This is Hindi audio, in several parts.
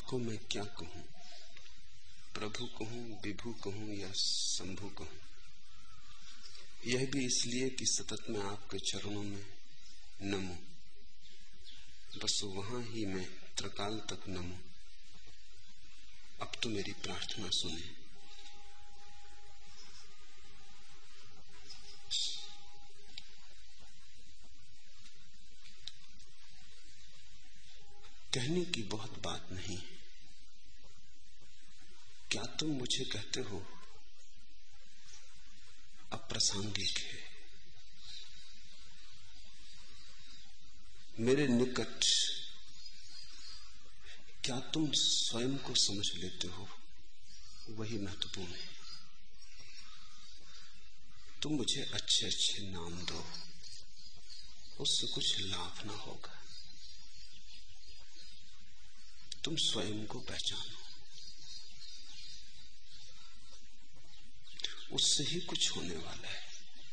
आपको मैं क्या कहूं, प्रभु कहूं, विभु कहूं या शंभु कहूं। यह भी इसलिए कि सतत मैं आपके चरणों में नमूं, बस वहां ही मैं त्रकाल तक नमूं। अब तो मेरी प्रार्थना सुने। कहने की बहुत बात नहीं, क्या तुम मुझे कहते हो अप्रासंगिक है। मेरे निकट क्या तुम स्वयं को समझ लेते हो, वही महत्वपूर्ण है। तुम मुझे अच्छे अच्छे नाम दो, उससे कुछ लाभ ना होगा। तुम स्वयं को पहचानो, उससे ही कुछ होने वाला है।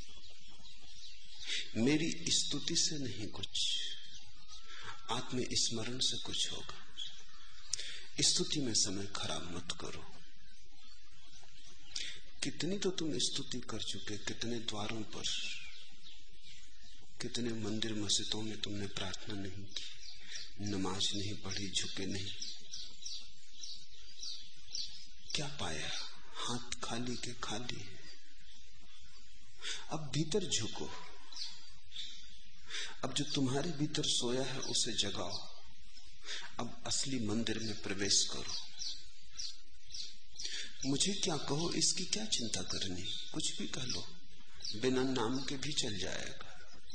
मेरी स्तुति से नहीं कुछ, आत्मस्मरण से कुछ होगा। स्तुति में समय खराब मत करो। कितनी तो तुम स्तुति कर चुके, कितने द्वारों पर, कितने मंदिर मस्जिदों में तुमने प्रार्थना नहीं की, नमाज नहीं पढ़ी, झुके नहीं। क्या पाया? हाथ खाली के खाली। अब भीतर झुको, अब जो तुम्हारे भीतर सोया है उसे जगाओ। अब असली मंदिर में प्रवेश करो। मुझे क्या कहो, इसकी क्या चिंता करनी, कुछ भी कह लो, बिना नाम के भी चल जाएगा।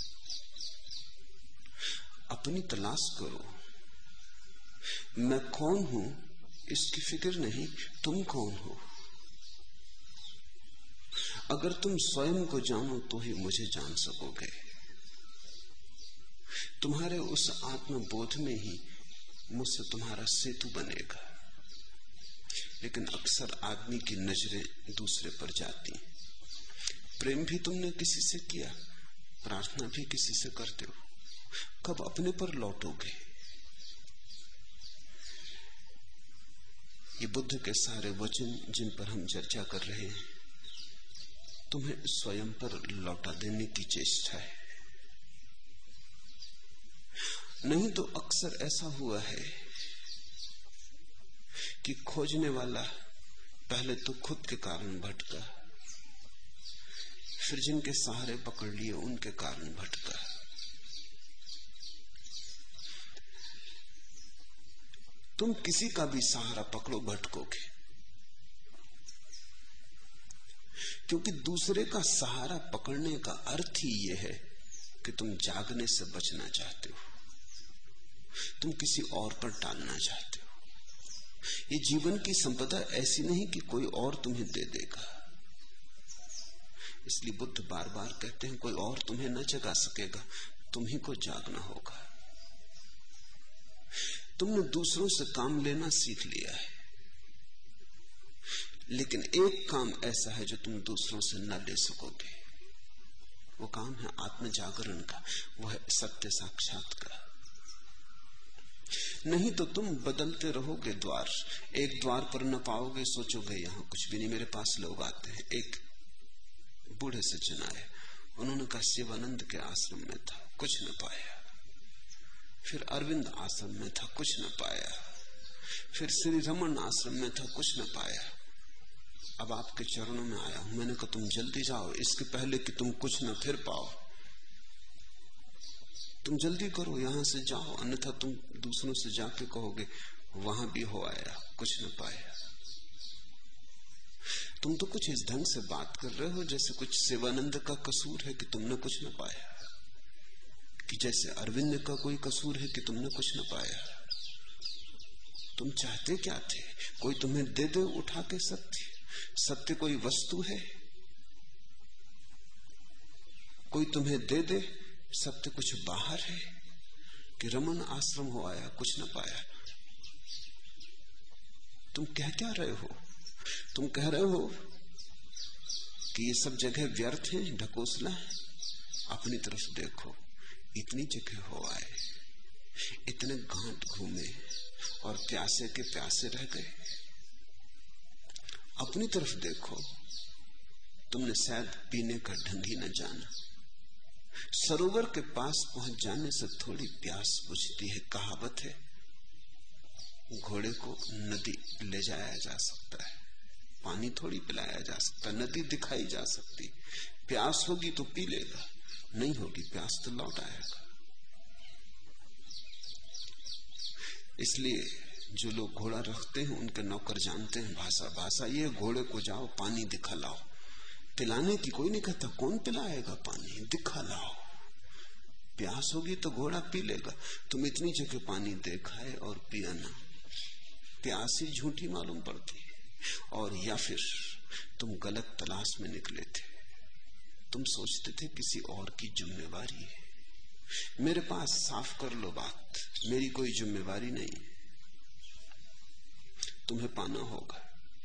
अपनी तलाश करो। मैं कौन हूं इसकी फिक्र नहीं, तुम कौन हो। अगर तुम स्वयं को जानो तो ही मुझे जान सकोगे। तुम्हारे उस आत्मबोध में ही मुझसे तुम्हारा सेतु बनेगा। लेकिन अक्सर आदमी की नजरें दूसरे पर जाती। प्रेम भी तुमने किसी से किया, प्रार्थना भी किसी से करते हो, कब अपने पर लौटोगे? ये बुद्ध के सारे वचन जिन पर हम चर्चा कर रहे हैं, तुम्हें स्वयं पर लौटा देने की चेष्टा है। नहीं तो अक्सर ऐसा हुआ है कि खोजने वाला पहले तो खुद के कारण भटका, फिर जिनके सहारे पकड़ लिए उनके कारण भटका। तुम किसी का भी सहारा पकड़ो, भटकोगे। क्योंकि दूसरे का सहारा पकड़ने का अर्थ ही यह है कि तुम जागने से बचना चाहते हो, तुम किसी और पर टालना चाहते हो। ये जीवन की संपदा ऐसी नहीं कि कोई और तुम्हें दे देगा। इसलिए बुद्ध बार बार कहते हैं, कोई और तुम्हें न जगा सकेगा, तुम ही को जागना होगा। तुमने दूसरों से काम लेना सीख लिया है, लेकिन एक काम ऐसा है जो तुम दूसरों से न ले सकोगे। वो काम है आत्म जागरण का, वो है सत्य साक्षात्कार। नहीं तो तुम बदलते रहोगे द्वार, एक द्वार पर न पाओगे, सोचोगे यहां कुछ भी नहीं, मेरे पास लोग आते हैं। एक बूढ़े सज्जन आए, उन्होंने कहा शिवानंद के आश्रम में था, कुछ न पाया। फिर अरविंद आश्रम में था, कुछ न पाया। फिर श्री रमन आश्रम में था, कुछ न पाया। अब आपके चरणों में आया हूं। मैंने कहा तुम जल्दी जाओ, इसके पहले कि तुम कुछ न फिर पाओ। तुम जल्दी करो, यहां से जाओ, अन्यथा तुम दूसरों से जाके कहोगे वहां भी हो आया, कुछ न पाया। तुम तो कुछ इस ढंग से बात कर रहे हो जैसे कुछ शिवानंद का कसूर है कि तुमने कुछ न पाया, कि जैसे अरविंद का कोई कसूर है कि तुमने कुछ न पाया। तुम चाहते क्या थे? कोई तुम्हें दे दे उठा के सत्य। सत्य कोई वस्तु है? कोई तुम्हें दे दे सत्य कुछ बाहर है? कि रमन आश्रम हो आया, कुछ न पाया। तुम कह क्या रहे हो? तुम कह रहे हो कि ये सब जगह व्यर्थ है, ढकोसला है। अपनी तरफ देखो, इतनी जगह हो आए, इतने घाट घूमे, और प्यासे के प्यासे रह गए। अपनी तरफ देखो, तुमने शायद पीने का ढंग ही न जाना। सरोवर के पास पहुंच जाने से थोड़ी प्यास बुझती है। कहावत है, घोड़े को नदी ले जाया जा सकता है, पानी थोड़ी पिलाया जा सकता। नदी दिखाई जा सकती, प्यास होगी तो पी लेगा, नहीं होगी प्यास तो लौट आएगा। इसलिए जो लोग घोड़ा रखते हैं उनके नौकर जानते हैं भाषा ये, घोड़े को जाओ पानी दिखा लाओ। पिलाने की कोई नहीं कहता, कौन पिलाएगा पानी, दिखा लाओ। प्यास होगी तो घोड़ा पी लेगा। तुम इतनी जगह पानी देखा है और पिया ना, प्यास ही झूठी मालूम पड़ती है। और या फिर तुम गलत तलाश में निकले थे, तुम सोचते थे किसी और की जिम्मेवारी है। मेरे पास साफ कर लो बात, मेरी कोई जिम्मेवारी नहीं, तुम्हें पाना होगा।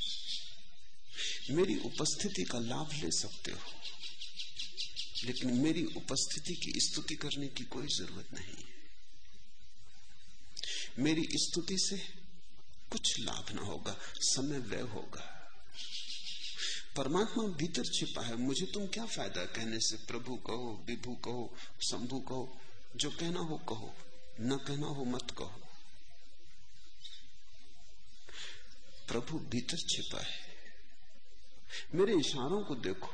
मेरी उपस्थिति का लाभ ले सकते हो, लेकिन मेरी उपस्थिति की स्तुति करने की कोई जरूरत नहीं। मेरी स्तुति से कुछ लाभ ना होगा, समय व्यय होगा। परमात्मा भीतर छिपा है, मुझे तुम क्या फायदा कहने से। प्रभु कहो, विभु कहो, शंभु कहो, जो कहना हो कहो, न कहना हो मत कहो। प्रभु भीतर छिपा है। मेरे इशारों को देखो,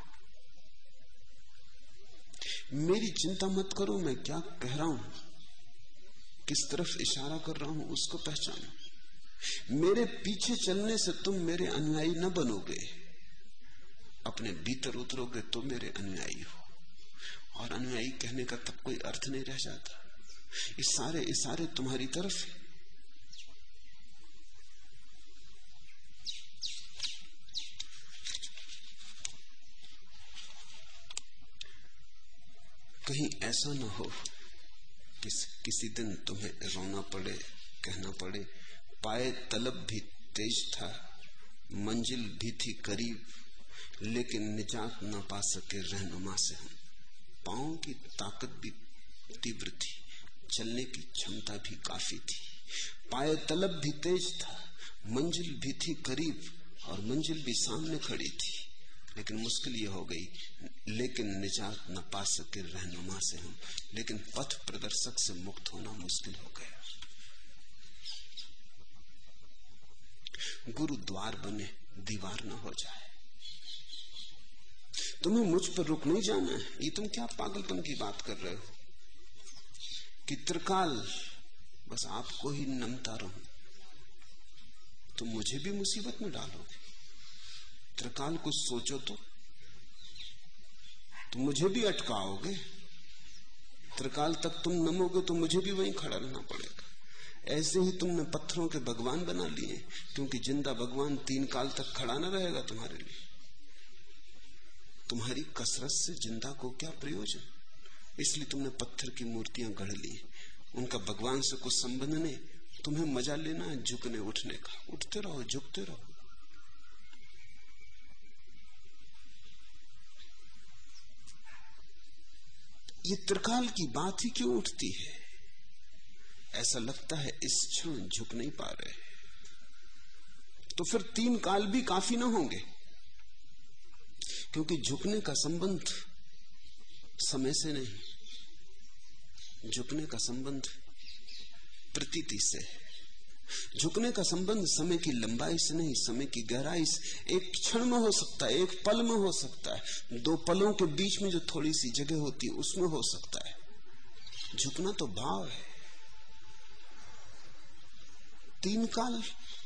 मेरी चिंता मत करो मैं क्या कह रहा हूं, किस तरफ इशारा कर रहा हूं उसको पहचानो। मेरे पीछे चलने से तुम मेरे अनुयायी न बनोगे, अपने भीतर उतरोगे तो मेरे अनुयायी हो। और अनुयायी कहने का तब कोई अर्थ नहीं रह जाता। इस सारे इशारे तुम्हारी तरफ है। कहीं ऐसा न हो कि किसी दिन तुम्हें रोना पड़े, कहना पड़े, पाए तलब भी तेज था, मंजिल भी थी करीब, लेकिन निजात न पा सके रहनुमा से हम। पांव की ताकत भी तीव्र थी, चलने की क्षमता भी काफी थी। पाए तलब भी तेज था, मंजिल भी थी करीब, और मंजिल भी सामने खड़ी थी, लेकिन मुश्किल ये हो गई, लेकिन निजात न पा सके रहनुमा से हम। लेकिन पथ प्रदर्शक से मुक्त होना मुश्किल हो गया। गुरु द्वार बने, दीवार न हो जाए। तुम्हें मुझ पर रुक नहीं जाना है। ये तुम क्या पागलपन की बात कर रहे हो कि त्रिकाल बस आपको ही नमता रहूं, तुम मुझे भी मुसीबत में डालोगे। त्रिकाल कुछ सोचो तो तुम मुझे भी अटकाओगे। त्रिकाल तक तुम नमोगे तो मुझे भी वहीं खड़ा रहना पड़ेगा। ऐसे ही तुमने पत्थरों के भगवान बना लिए, क्योंकि जिंदा भगवान 3 काल तक खड़ा न रहेगा तुम्हारे लिए। तुम्हारी कसरत से जिंदा को क्या प्रयोजन, इसलिए तुमने पत्थर की मूर्तियां गढ़ ली। उनका भगवान से कुछ संबंध नहीं, तुम्हें मजा लेना है झुकने उठने का। उठते रहो, झुकते रहो। ये त्रिकाल की बात ही क्यों उठती है? ऐसा लगता है इस क्षण झुक नहीं पा रहे, तो फिर 3 काल भी काफी ना होंगे, क्योंकि झुकने का संबंध समय से नहीं, झुकने का संबंध प्रतीति से है। झुकने का संबंध समय की लंबाई से नहीं, समय की गहराई से। एक क्षण में हो सकता है, एक पल में हो सकता है, 2 पलों के बीच में जो थोड़ी सी जगह होती है उसमें हो सकता है। झुकना तो भाव है। 3 काल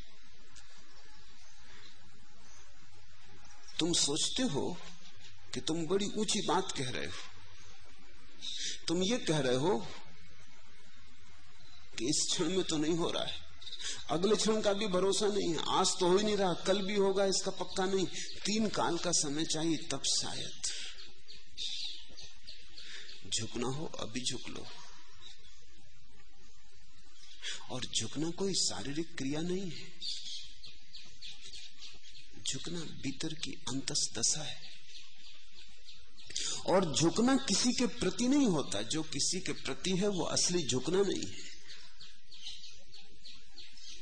तुम सोचते हो कि तुम बड़ी ऊंची बात कह रहे हो। तुम ये कह रहे हो कि इस क्षण में तो नहीं हो रहा है, अगले क्षण का भी भरोसा नहीं है, आज तो हो ही नहीं रहा, कल भी होगा इसका पक्का नहीं। 3 काल का समय चाहिए, तब शायद झुकना हो। अभी झुक लो। और झुकना कोई शारीरिक क्रिया नहीं है, झुकना भीतर की अंतसदशा है। और झुकना किसी के प्रति नहीं होता, जो किसी के प्रति है वो असली झुकना नहीं है।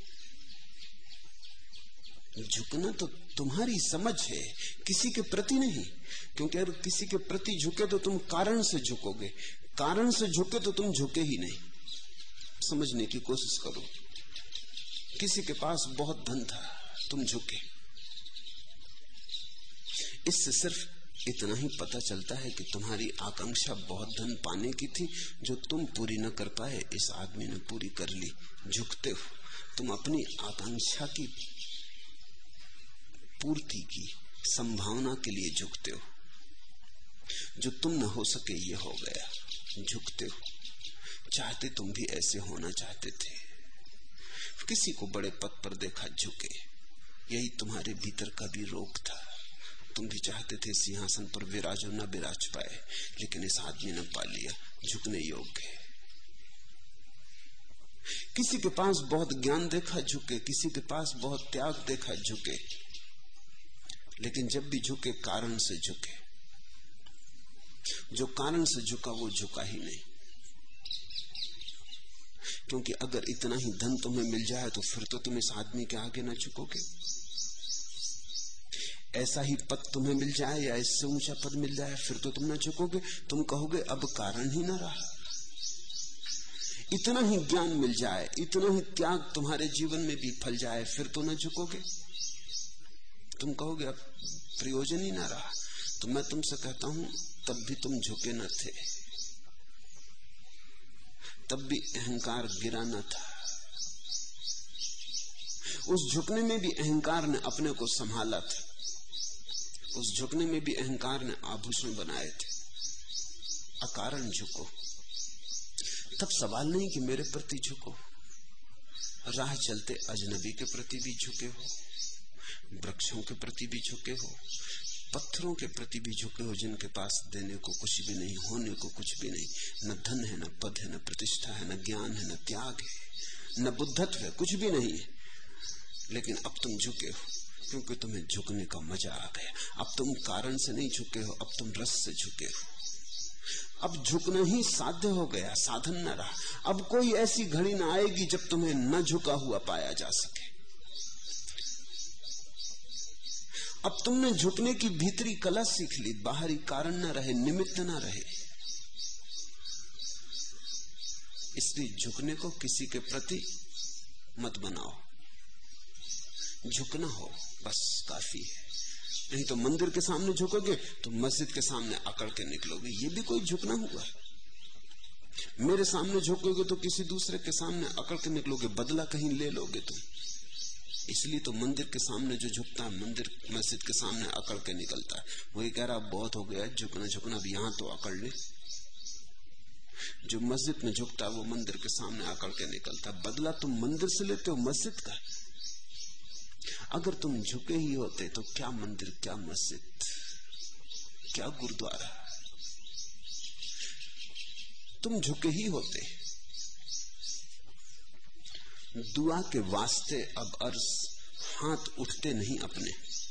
झुकना तो तुम्हारी समझ है, किसी के प्रति नहीं। क्योंकि अगर किसी के प्रति झुके तो तुम कारण से झुकोगे, कारण से झुके तो तुम झुके ही नहीं। समझने की कोशिश करो, किसी के पास बहुत धन था, तुम झुके। इससे सिर्फ इतना ही पता चलता है कि तुम्हारी आकांक्षा बहुत धन पाने की थी, जो तुम पूरी न कर पाए, इस आदमी ने पूरी कर ली। झुकते हो, तुम अपनी आकांक्षा की पूर्ति की संभावना के लिए झुकते हो। जो तुम न हो सके ये हो गया, झुकते हो। चाहते तुम भी ऐसे होना चाहते थे, किसी को बड़े पद पर देखा झुके, यही तुम्हारे भीतर का भी रोग था। तुम भी चाहते थे सिंहासन पर विराजो, न विराज पाए, लेकिन इस आदमी ने पा लिया, झुकने योग्य। किसी के पास बहुत ज्ञान देखा, झुके। किसी के पास बहुत त्याग देखा, झुके। लेकिन जब भी झुके, कारण से झुके। जो कारण से झुका वो झुका ही नहीं। क्योंकि अगर इतना ही धन तुम्हें मिल जाए तो फिर तो तुम इस आदमी के आगे न झुकोगे। ऐसा ही पद तुम्हें मिल जाए या इससे ऊंचा पद मिल जाए, फिर तो तुम न झुकोगे। तुम कहोगे अब कारण ही ना रहा। इतना ही ज्ञान मिल जाए, इतना ही त्याग तुम्हारे जीवन में भी फल जाए, फिर तो न झुकोगे। तुम कहोगे अब प्रयोजन ही ना रहा। तो मैं तुमसे कहता हूं, तब भी तुम झुके न थे, तब भी अहंकार गिरा न था। उस झुकने में भी अहंकार ने अपने को संभाला था। उस झुकने में भी अहंकार ने आभूषण बनाए थे। अकारण झुको। तब सवाल नहीं कि मेरे प्रति झुको, राह चलते अजनबी के प्रति भी झुके हो, वृक्षों के प्रति भी झुके हो, पत्थरों के प्रति भी झुके हो, जिनके पास देने को कुछ भी नहीं, होने को कुछ भी नहीं। न धन है, न पद है, न प्रतिष्ठा है, न ज्ञान है, न त्याग है, न बुद्धत्व है, कुछ भी नहीं है। लेकिन अब तुम झुके हो, क्योंकि तुम्हें झुकने का मजा आ गया। अब तुम कारण से नहीं झुके हो, अब तुम रस से झुके हो। अब झुकना ही साध्य हो गया, साधन न रहा। अब कोई ऐसी घड़ी न आएगी जब तुम्हें न झुका हुआ पाया जा सके। अब तुमने झुकने की भीतरी कला सीख ली, बाहरी कारण न रहे, निमित्त न रहे। इसलिए झुकने को किसी के प्रति मत बनाओ, झुकना हो बस काफी है। नहीं तो मंदिर के सामने झुकोगे तो मस्जिद के सामने अकड़ के निकलोगे, ये भी कोई झुकना हुआ। मेरे सामने झुकोगे तो किसी दूसरे के सामने अकड़ के निकलोगे, बदला कहीं ले लोगे तुम। इसलिए तो मंदिर के सामने जो झुकता है, मंदिर मस्जिद के सामने अकड़ के निकलता है। वही कह रहा बहुत हो गया झुकना झुकना, अब यहां तो अकड़ ले। जो मस्जिद में झुकता है वो मंदिर के सामने अकड़ के निकलता है। बदला तुम मंदिर से लेते हो मस्जिद का। अगर तुम झुके ही होते तो क्या मंदिर, क्या मस्जिद, क्या गुरुद्वारा, तुम झुके ही होते। दुआ के वास्ते अब अर्ज हाथ उठते नहीं अपने।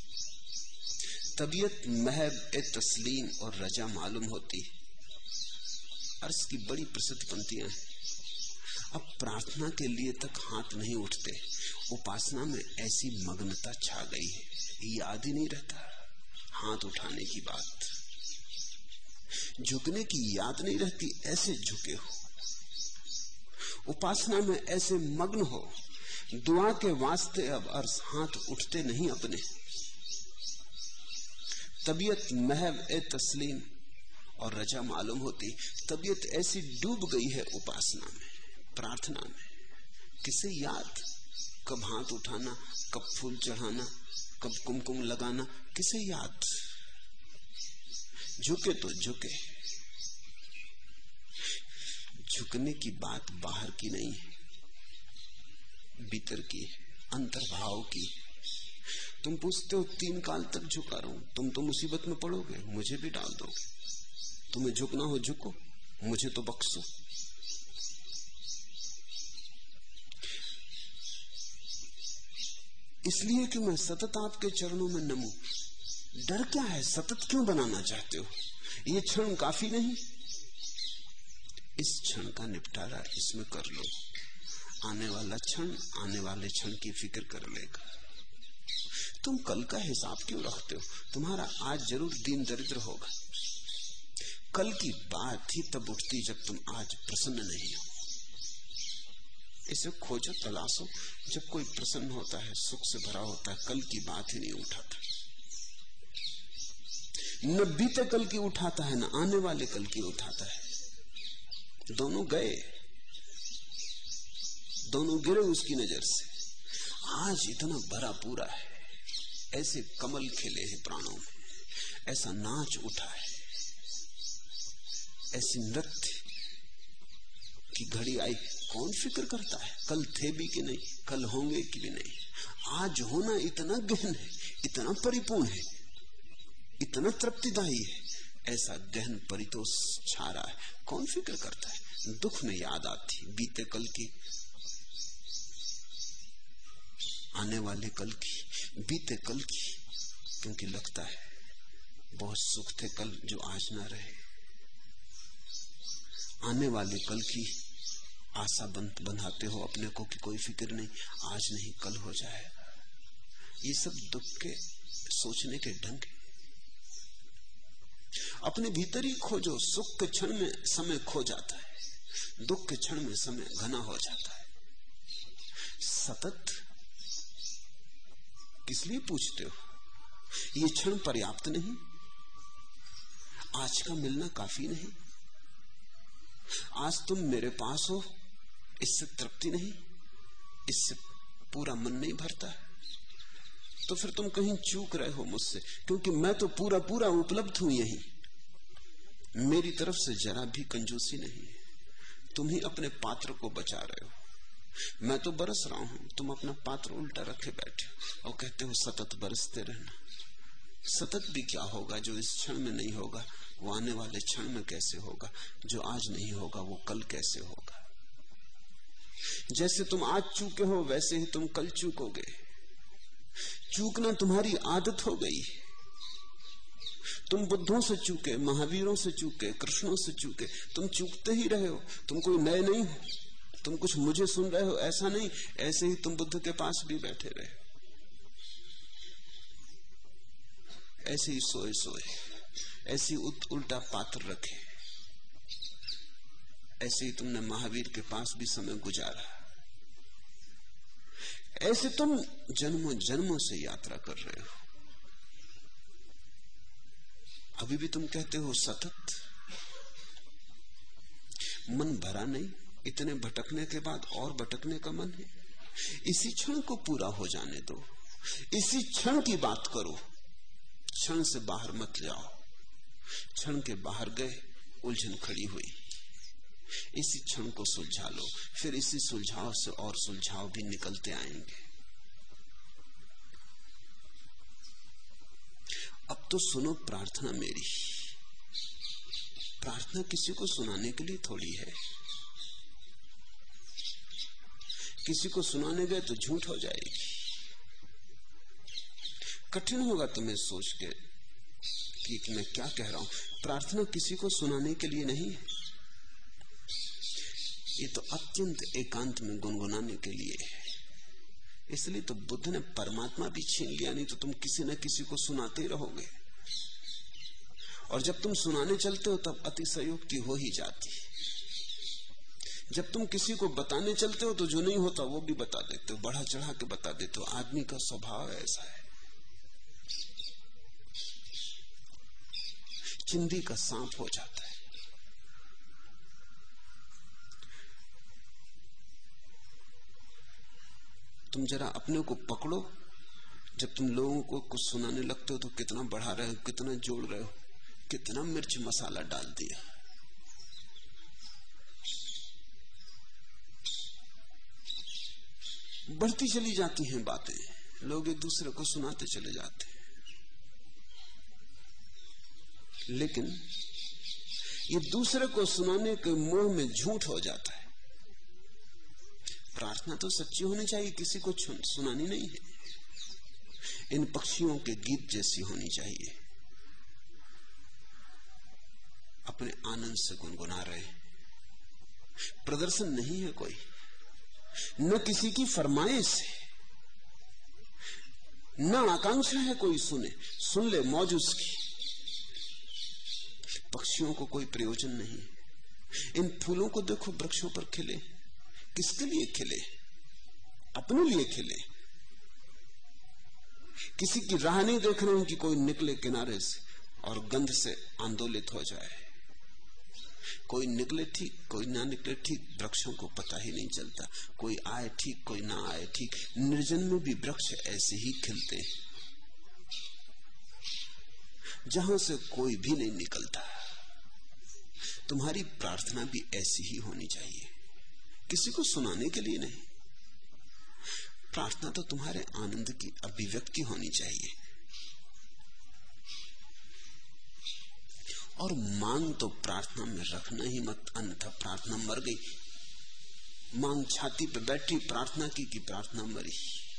तबीयत महब ए तस्लीम और रजा मालूम होती। अर्ज की बड़ी प्रसिद्ध पंक्तियां हैं। अब प्रार्थना के लिए तक हाथ नहीं उठते। उपासना में ऐसी मग्नता छा गई है, याद ही नहीं रहता हाथ उठाने की बात, झुकने की याद नहीं रहती। ऐसे झुके हो, उपासना में ऐसे मग्न हो, दुआ के वास्ते अब अर्ज हाथ उठते नहीं अपने। तबीयत महब ए तस्लीम और रजा मालूम होती। तबीयत ऐसी डूब गई है उपासना में, प्रार्थना में। किसे याद, कब हाथ उठाना, कब फूल चढ़ाना, कब कुमकुम लगाना, किसे याद। झुके तो झुके। झुकने की बात बाहर की नहीं है, भीतर की, अंतर्भाव की। तुम पूछते हो 3 काल तक झुका रहूं, तुम तो मुसीबत में पड़ोगे, मुझे भी डाल दोगे। तुम्हें झुकना हो झुको, मुझे तो बख्शो। इसलिए कि मैं सतत आपके चरणों में नमूं। डर क्या है, सतत क्यों बनाना चाहते हो? ये क्षण काफी नहीं? इस क्षण का निपटारा इसमें कर लो। आने वाला क्षण आने वाले क्षण की फिक्र कर लेगा। तुम कल का हिसाब क्यों रखते हो? तुम्हारा आज जरूर दीन दरिद्र होगा। कल की बात ही तब उठती जब तुम आज प्रसन्न नहीं हो। इसे खोजो, तलाशो। जब कोई प्रसन्न होता है, सुख से भरा होता है, कल की बात ही नहीं उठाता। न बीते कल की उठाता है, न आने वाले कल की उठाता है। दोनों गए, दोनों गिरे उसकी नजर से। आज इतना भरा पूरा है, ऐसे कमल खिले हैं प्राणों में, ऐसा नाच उठा है, ऐसी नृत्य की घड़ी आई। कौन फिक्र करता है कल थे भी कि नहीं, कल होंगे कि भी नहीं। आज होना इतना गहन है, इतना परिपूर्ण है, इतना तृप्तिदायी है, ऐसा गहन परितोष छा रहा है। कौन फिक्र करता है? दुख में याद आती बीते कल की, आने वाले कल की, बीते कल की, क्योंकि लगता है बहुत सुख थे कल जो आज ना रहे। आने वाले कल की आशा बंधाते हो अपने को कि कोई फिक्र नहीं, आज नहीं कल हो जाएगा। ये सब दुख के सोचने के ढंग है। अपने भीतर ही खोजो। सुख के क्षण में समय खो जाता है, दुख के क्षण में समय घना हो जाता है। सतत किस लिए पूछते हो? ये क्षण पर्याप्त नहीं? आज का मिलना काफी नहीं? आज तुम मेरे पास हो, इससे तृप्ति नहीं? इससे पूरा मन नहीं भरता? तो फिर तुम कहीं चूक रहे हो मुझसे, क्योंकि मैं तो पूरा पूरा उपलब्ध हूं यहीं। मेरी तरफ से जरा भी कंजूसी नहीं है। तुम ही अपने पात्र को बचा रहे हो। मैं तो बरस रहा हूं, तुम अपना पात्र उल्टा रखे बैठे हो और कहते हो सतत बरसते रहना। सतत भी क्या होगा? जो इस क्षण में नहीं होगा वो आने वाले क्षण में कैसे होगा? जो आज नहीं होगा वो कल कैसे होगा? जैसे तुम आज चूके हो वैसे ही तुम कल चूकोगे। चूकना तुम्हारी आदत हो गई। तुम बुद्धों से चूके, महावीरों से चूके, कृष्णों से चूके, तुम चूकते ही रहे हो। तुम कोई नए नहीं हो, तुम कुछ मुझे सुन रहे हो ऐसा नहीं। ऐसे ही तुम बुद्ध के पास भी बैठे रहे, ऐसे ही सोए सोए, ऐसी उल्टा पात्र रखे, ऐसे ही तुमने महावीर के पास भी समय गुजारा। ऐसे तुम जन्मों जन्मों से यात्रा कर रहे हो। अभी भी तुम कहते हो सतत। मन भरा नहीं? इतने भटकने के बाद और भटकने का मन है? इसी क्षण को पूरा हो जाने दो, इसी क्षण की बात करो। क्षण से बाहर मत जाओ। क्षण के बाहर गए उलझन खड़ी हुई। इसी क्षण को सुलझा लो, फिर इसी सुलझाव से और सुलझाव भी निकलते आएंगे। अब तो सुनो प्रार्थना मेरी। प्रार्थना किसी को सुनाने के लिए थोड़ी है। किसी को सुनाने गए तो झूठ हो जाएगी। कठिन होगा तुम्हें सोच के कि मैं क्या कह रहा हूं। प्रार्थना किसी को सुनाने के लिए नहीं है, ये तो अत्यंत एकांत में गुनगुनाने के लिए है। इसलिए तो बुद्ध ने परमात्मा भी छीन लिया, नहीं तो तुम किसी न किसी को सुनाते ही रहोगे। और जब तुम सुनाने चलते हो तब अतिशयोक्ति हो ही जाती। जब तुम किसी को बताने चलते हो तो जो नहीं होता वो भी बता देते हो, बढ़ा चढ़ा के बता देते हो। आदमी का स्वभाव ऐसा है, चिंदी का सांप हो जाता है। तुम जरा अपने को पकड़ो। जब तुम लोगों को कुछ सुनाने लगते हो तो कितना बढ़ा रहे हो, कितना जोड़ रहे हो, कितना मिर्च मसाला डाल दिया। बढ़ती चली जाती हैं बातें, लोग एक दूसरे को सुनाते चले जाते हैं। लेकिन ये दूसरे को सुनाने के मोह में झूठ हो जाता है। प्रार्थना तो सच्ची होनी चाहिए, किसी को सुनानी नहीं है। इन पक्षियों के गीत जैसी होनी चाहिए, अपने आनंद से गुनगुना रहे। प्रदर्शन नहीं है कोई, न किसी की फरमाइश है। ना आकांक्षा है कोई सुने, सुन ले मौज उसकी। पक्षियों को कोई प्रयोजन नहीं। इन फूलों को देखो वृक्षों पर खिले, किसके लिए खिले? अपने लिए खिले। किसी की राह नहीं देख रहे हैं कि कोई निकले किनारे से और गंध से आंदोलित हो जाए। कोई निकले ठीक, कोई ना निकले ठीक, वृक्षों को पता ही नहीं चलता। कोई आए ठीक, कोई ना आए ठीक। निर्जन में भी वृक्ष ऐसे ही खिलते हैं, जहां से कोई भी नहीं निकलता। तुम्हारी प्रार्थना भी ऐसी ही होनी चाहिए, किसी को सुनाने के लिए नहीं। प्रार्थना तो तुम्हारे आनंद की अभिव्यक्ति होनी चाहिए। और मांग तो प्रार्थना में रखना ही मत, अन्यथा प्रार्थना मर गई। मांग छाती पे बैठी प्रार्थना की कि प्रार्थना मरी।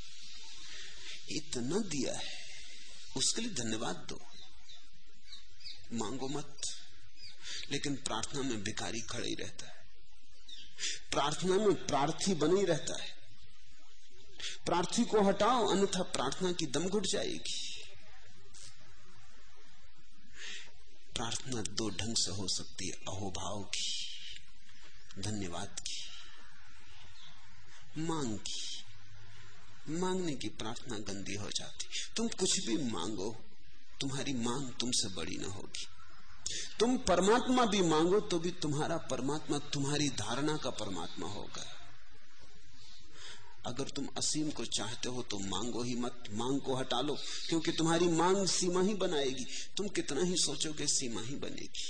इतना दिया है, उसके लिए धन्यवाद दो, मांगो मत। लेकिन प्रार्थना में भिखारी खड़ा ही रहता है, प्रार्थना में प्रार्थी बने ही रहता है। प्रार्थी को हटाओ, अन्यथा प्रार्थना की दम घुट जाएगी। प्रार्थना दो ढंग से हो सकती है, अहोभाव की, धन्यवाद की, मांग की। मांगने की प्रार्थना गंदी हो जाती। तुम कुछ भी मांगो, तुम्हारी मांग तुमसे बड़ी ना होगी। तुम परमात्मा भी मांगो तो भी तुम्हारा परमात्मा तुम्हारी धारणा का परमात्मा होगा। अगर तुम असीम को चाहते हो तो मांगो ही मत, मांग को हटा लो, क्योंकि तुम्हारी मांग सीमा ही बनाएगी। तुम कितना ही सोचोगे सीमा ही बनेगी।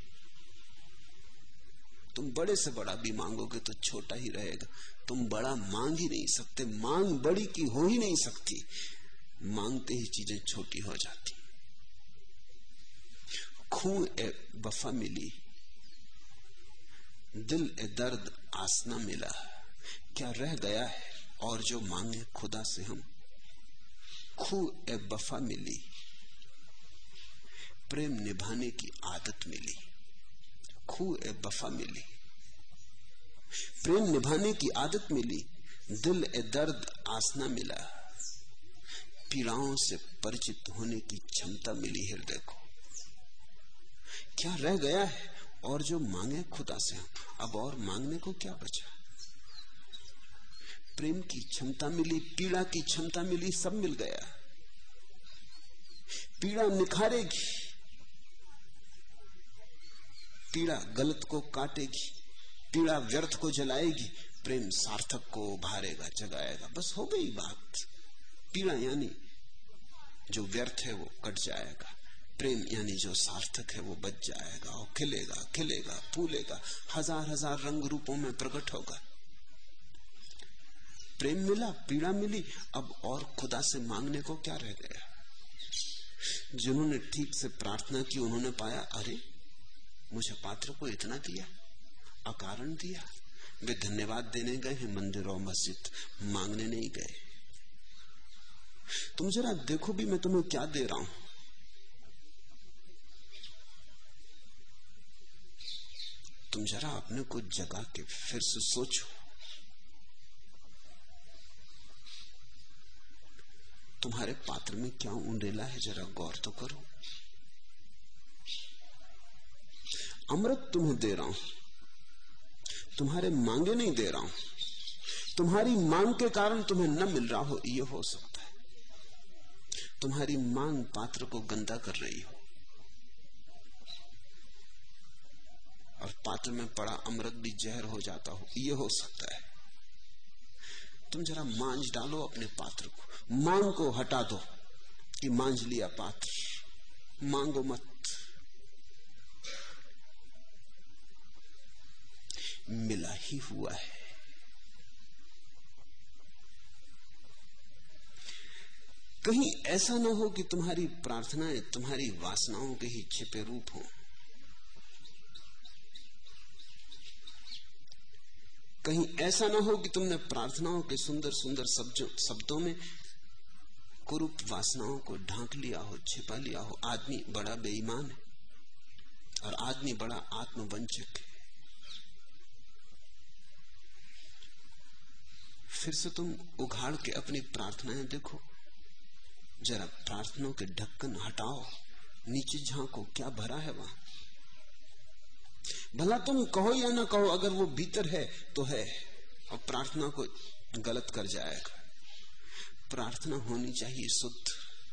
तुम बड़े से बड़ा भी मांगोगे तो छोटा ही रहेगा। तुम बड़ा मांग ही नहीं सकते, मांग बड़ी की हो ही नहीं सकती। मांगते ही चीजें छोटी हो जाती। खूं ए वफा मिली, दिल ए दर्द आसना मिला। क्या रह गया है और जो मांगे खुदा से हम? खूं ए वफा मिली, प्रेम निभाने की आदत मिली। खूं ए वफा मिली, प्रेम निभाने की आदत मिली। दिल ए दर्द आसना मिला, पीड़ाओं से परिचित होने की क्षमता मिली हृदय को। क्या रह गया है और जो मांगे खुदा से हम? अब और मांगने को क्या बचा? प्रेम की क्षमता मिली, पीड़ा की क्षमता मिली, सब मिल गया। पीड़ा निखारेगी, पीड़ा गलत को काटेगी, पीड़ा व्यर्थ को जलाएगी, प्रेम सार्थक को उभारेगा, जगाएगा। बस हो गई बात। पीड़ा यानी जो व्यर्थ है वो कट जाएगा, प्रेम यानी जो सार्थक है वो बच जाएगा और खिलेगा, खिलेगा, फूलेगा, हजार हजार रंग रूपों में प्रकट होगा। प्रेम मिला, पीड़ा मिली, अब और खुदा से मांगने को क्या रह गया? जिन्होंने ठीक से प्रार्थना की उन्होंने पाया, अरे मुझे पात्र को इतना दिया, अकारण दिया। वे धन्यवाद देने गए हैं मंदिर और मस्जिद, मांगने नहीं गए। तुम जरा देखो भी मैं तुम्हें क्या दे रहा हूं। तुम जरा अपने को जगा के फिर से सोचो। तुम्हारे पात्र में क्या उंडेला है, जरा गौर तो करो। अमृत तुम्हें दे रहा हूं, तुम्हारे मांगे नहीं दे रहा हूं। तुम्हारी मांग के कारण तुम्हें न मिल रहा हो, यह हो सकता है। तुम्हारी मांग पात्र को गंदा कर रही हो और पात्र में पड़ा अमृत भी जहर हो जाता हो, यह हो सकता है। तुम जरा मांझ डालो अपने पात्र को, मांग को हटा दो कि मांझ लिया पात्र। मांगो मत, मिला ही हुआ है। कहीं ऐसा ना हो कि तुम्हारी प्रार्थनाएं तुम्हारी वासनाओं के ही छिपे रूप हों। कहीं ऐसा ना हो कि तुमने प्रार्थनाओं के सुंदर सुंदर शब्दों में कुरूप वासनाओं को ढांक लिया हो, छिपा लिया हो। आदमी बड़ा बेईमान है और आदमी बड़ा आत्मवंचक है। फिर से तुम उघाड़ के अपनी प्रार्थनाएं देखो, जरा प्रार्थना के ढक्कन हटाओ, नीचे झांको, क्या भरा है वहां। भला तुम कहो या ना कहो, अगर वो भीतर है तो है, और प्रार्थना को गलत कर जाएगा। प्रार्थना होनी चाहिए शुद्ध,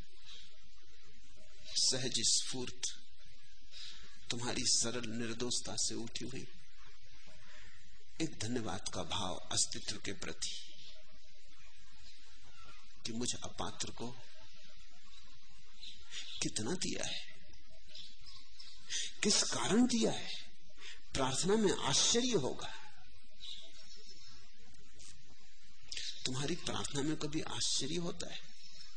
सहज, स्फूर्त, तुम्हारी सरल निर्दोषता से उठी हुई, एक धन्यवाद का भाव अस्तित्व के प्रति कि मुझ अपात्र को कितना दिया है, किस कारण दिया है। प्रार्थना में आश्चर्य होगा। तुम्हारी प्रार्थना में कभी आश्चर्य होता है?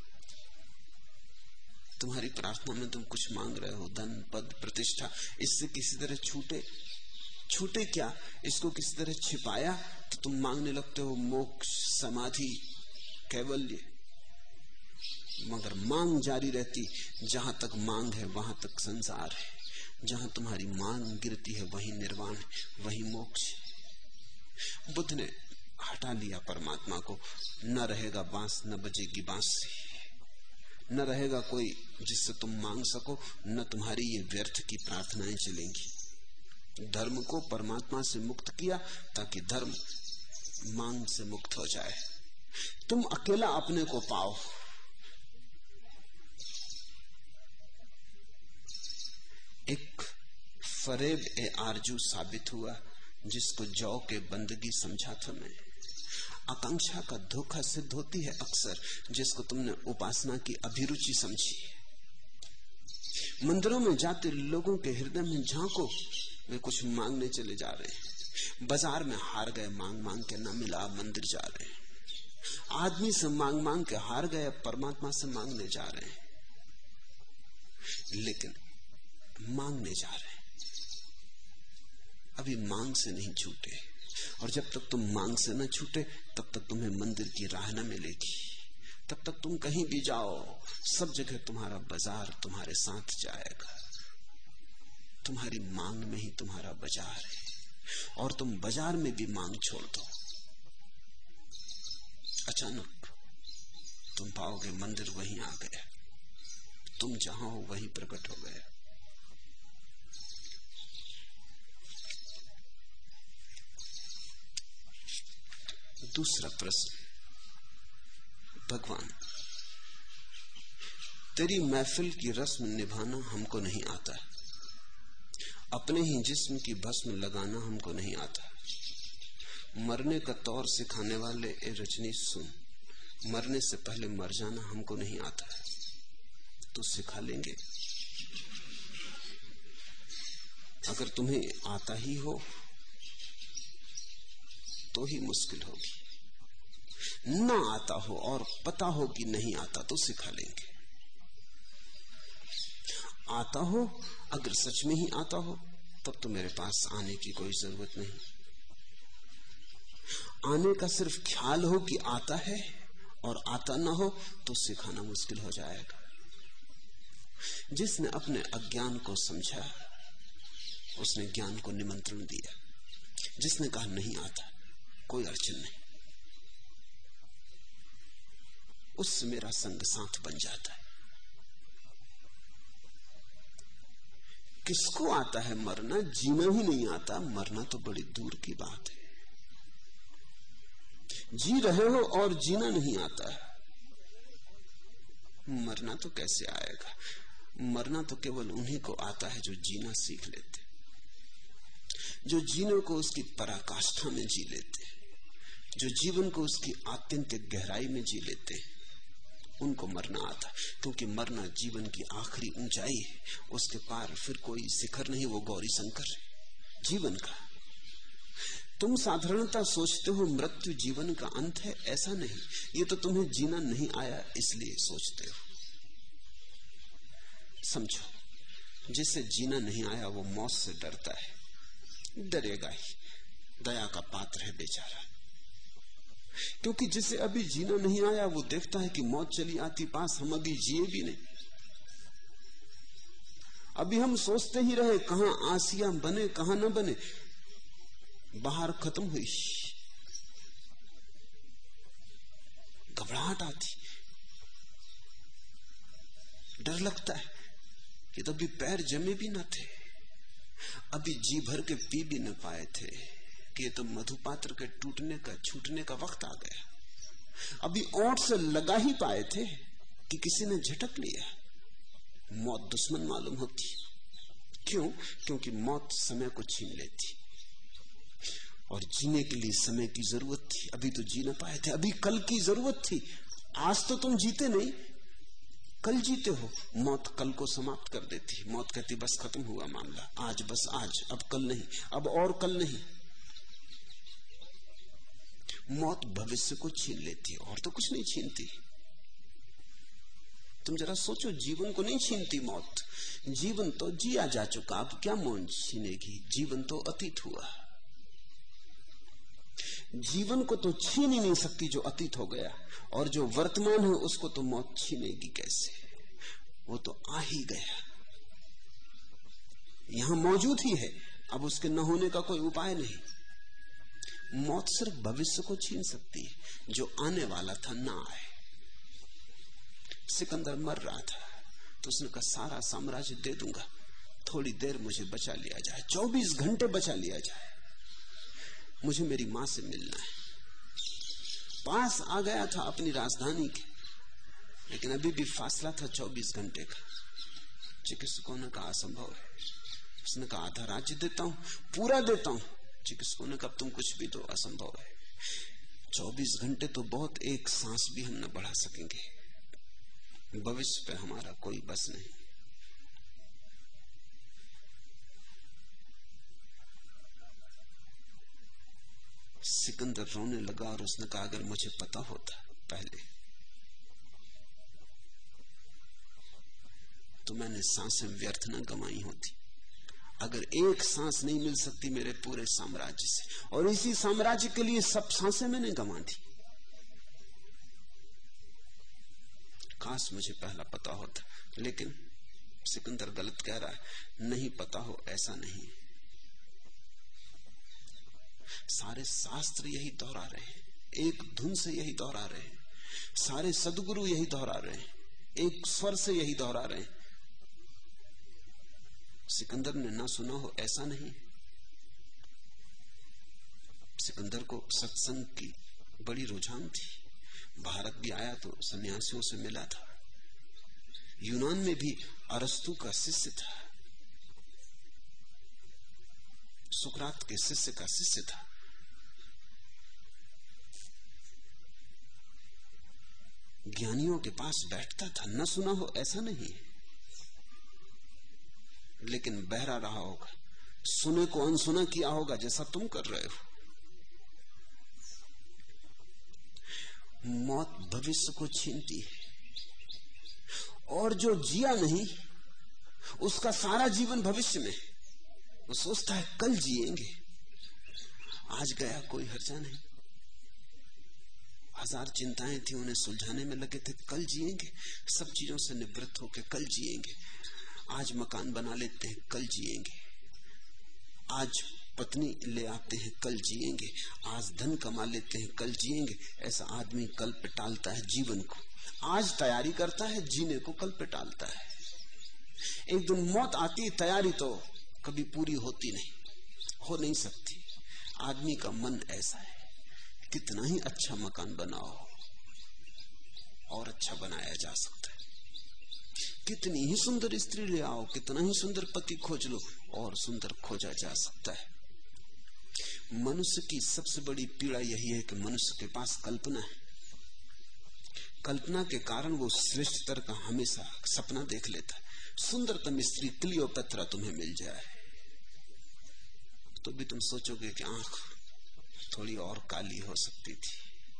तुम्हारी प्रार्थना में तुम कुछ मांग रहे हो, धन, पद, प्रतिष्ठा, इससे किसी तरह छूटे क्या, इसको किसी तरह छिपाया तो तुम मांगने लगते हो मोक्ष, समाधि, कैवल्य। मगर मांग जारी रहती। जहां तक मांग है वहां तक संसार है, जहां तुम्हारी मांग गिरती है वही निर्वाण है, वही मोक्ष है। बुद्ध ने हटा लिया परमात्मा को, न रहेगा बांस, न बजेगी बांसुरी, न रहेगा कोई जिससे तुम मांग सको, न तुम्हारी ये व्यर्थ की प्रार्थनाएं चलेंगी। धर्म को परमात्मा से मुक्त किया ताकि धर्म मांग से मुक्त हो जाए। तुम अकेला अपने को पाओ। एक फरेब ए आरजू साबित हुआ जिसको जौ के बंदगी समझा था मैं। आकांक्षा का धोखा सिद्ध होती है अक्सर, जिसको तुमने उपासना की अभिरुचि समझी। मंदिरों में जाते लोगों के हृदय में झांको, वे कुछ मांगने चले जा रहे हैं। बाजार में हार गए, मांग मांग के न मिला, मंदिर जा रहे हैं। आदमी से मांग मांग के हार गए, परमात्मा से मांगने जा रहे हैं। लेकिन मांगने जा रहे हैं, अभी मांग से नहीं छूटे। और जब तक तुम मांग से न छूटे तब तक तुम्हें मंदिर की राह न मिलेगी। तब तक तुम कहीं भी जाओ, सब जगह तुम्हारा बाजार तुम्हारे साथ जाएगा। तुम्हारी मांग में ही तुम्हारा बाजार है, और तुम बाजार में भी मांग छोड़ दो, अचानक तुम पाओगे मंदिर वहीं आ गया, तुम जहां हो वहीं प्रकट हो गया। दूसरा प्रश्न, भगवान, तेरी महफिल की रस्म निभाना हमको नहीं आता, अपने ही जिस्म की भस्म लगाना हमको नहीं आता। मरने का तौर सिखाने वाले ए रजनी सुन, मरने से पहले मर जाना हमको नहीं आता, तो सिखा लेंगे। अगर तुम्हें आता ही हो तो ही मुश्किल होगी, ना आता हो और पता हो कि नहीं आता तो सिखा लेंगे। आता हो, अगर सच में ही आता हो तब तो मेरे पास आने की कोई जरूरत नहीं। आने का सिर्फ ख्याल हो कि आता है और आता ना हो तो सिखाना मुश्किल हो जाएगा। जिसने अपने अज्ञान को समझा उसने ज्ञान को निमंत्रण दिया। जिसने कहा नहीं आता, कोई अड़चन नहीं, उससे मेरा संग साथ बन जाता है। किसको आता है मरना? जीना ही नहीं आता, मरना तो बड़ी दूर की बात है। जी रहे हो और जीना नहीं आता, मरना तो कैसे आएगा? मरना तो केवल उन्हीं को आता है जो जीना सीख लेते, जो जीने को उसकी पराकाष्ठा में जी लेते, जो जीवन को उसकी आत्यंतिक गहराई में जी लेते, उनको मरना आता। क्योंकि मरना जीवन की आखिरी ऊंचाई है, उसके पार फिर कोई शिखर नहीं, वो गौरी शंकर है जीवन का। तुम साधारणता सोचते हो मृत्यु जीवन का अंत है, ऐसा नहीं। ये तो तुम्हें जीना नहीं आया इसलिए सोचते हो। समझो, जिसे जीना नहीं आया वो मौत से डरता है, डरेगा ही, दया का पात्र है बेचारा। क्योंकि जिसे अभी जीना नहीं आया वो देखता है कि मौत चली आती पास, हम अभी जिए भी नहीं। अभी हम सोचते ही रहे कहां आसिया बने कहां न बने, बाहर खत्म हुई, घबराहट आती। डर लगता है कि तो अभी पैर जमे भी न थे, अभी जी भर के पी भी न पाए थे कि ये तो मधुपात्र के टूटने का छूटने का वक्त आ गया। अभी ओंठ से लगा ही पाए थे कि किसी ने झटक लिया। मौत दुश्मन मालूम होती। क्यों? क्योंकि मौत समय को छीन लेती और जीने के लिए समय की जरूरत थी। अभी तो जी न पाए थे, अभी कल की जरूरत थी। आज तो तुम जीते नहीं, कल जीते हो। मौत कल को समाप्त कर देती। मौत कहती बस खत्म हुआ मामला, आज बस आज, अब कल नहीं, अब और कल नहीं। मौत भविष्य को छीन लेती और तो कुछ नहीं छीनती। तुम जरा सोचो, जीवन को नहीं छीनती मौत। जीवन तो जिया जा चुका, अब क्या मौत छीनेगी? जीवन तो अतीत हुआ। जीवन को तो छीन ही नहीं सकती जो अतीत हो गया, और जो वर्तमान है उसको तो मौत छीनेगी कैसे? वो तो आ ही गया, यहां मौजूद ही है, अब उसके न होने का कोई उपाय नहीं। मौत सिर्फ भविष्य को छीन सकती है, जो आने वाला था ना आए। सिकंदर मर रहा था तो उसने कहा सारा साम्राज्य दे दूंगा, थोड़ी देर मुझे बचा लिया जाए, 24 घंटे बचा लिया जाए, मुझे मेरी मां से मिलना है। पास आ गया था अपनी राजधानी के, लेकिन अभी भी फासला था 24 घंटे का। चिकित्सकों ने कहा असंभव है। उसने कहा आधा राज्य देता हूं, पूरा देता हूं। चिकित्सकों ने कहा तुम कुछ भी दो, असंभव है। 24 घंटे तो बहुत, एक सांस भी हम न बढ़ा सकेंगे। भविष्य पे हमारा कोई बस नहीं। सिकंदर रोने लगा और उसने कहा अगर मुझे पता होता पहले तो मैंने सांसें व्यर्थ न गंवाई होती। अगर एक सांस नहीं मिल सकती मेरे पूरे साम्राज्य से, और इसी साम्राज्य के लिए सब सांसें मैंने गंवा दी, काश मुझे पहला पता होता। लेकिन सिकंदर गलत कह रहा है, नहीं पता हो ऐसा नहीं। सारे शास्त्र यही दोहरा रहे हैं, एक धुन से यही दोहरा रहे हैं, सारे सद्गुरु यही दोहरा रहे हैं, एक स्वर से यही दोहरा रहे हैं। सिकंदर ने ना सुना हो ऐसा नहीं। सिकंदर को सत्संग की बड़ी रुझान थी। भारत भी आया तो सन्यासियों से मिला था। यूनान में भी अरस्तु का शिष्य था, सुकरात के शिष्य का शिष्य था। ज्ञानियों के पास बैठता था, न सुना हो ऐसा नहीं। लेकिन बहरा रहा होगा, सुने को अनसुना किया होगा, जैसा तुम कर रहे हो। मौत भविष्य को छीनती है, और जो जिया नहीं उसका सारा जीवन भविष्य में। वो सोचता है कल जिएंगे, आज गया कोई हर्जा नहीं। हजार चिंताएं थी, उन्हें सुलझाने में लगे थे, कल जिएंगे, सब चीजों से निवृत्त होकर कल जिएंगे। आज मकान बना लेते हैं, कल जिएंगे। आज पत्नी ले आते हैं, कल जिएंगे। आज धन कमा लेते हैं, कल जिएंगे। ऐसा आदमी कल पे टालता है जीवन को। आज तैयारी करता है, जीने को कल पे टालता है। एक दिन मौत आती, तैयारी तो कभी पूरी होती नहीं, हो नहीं सकती। आदमी का मन ऐसा है, कितना ही अच्छा मकान बनाओ और अच्छा बनाया जा सकता है। कितनी ही सुंदर स्त्री ले आओ, कितना ही सुंदर पति खोज लो, और सुंदर खोजा जा सकता है। मनुष्य की सबसे बड़ी पीड़ा यही है कि मनुष्य के पास कल्पना है। कल्पना के कारण वो श्रेष्ठतर का हमेशा सपना देख लेता है। सुंदरतम स्त्री क्लियोपेत्रा तुम्हें मिल जाए तो भी तुम सोचोगे कि आंख थोड़ी और काली हो सकती थी,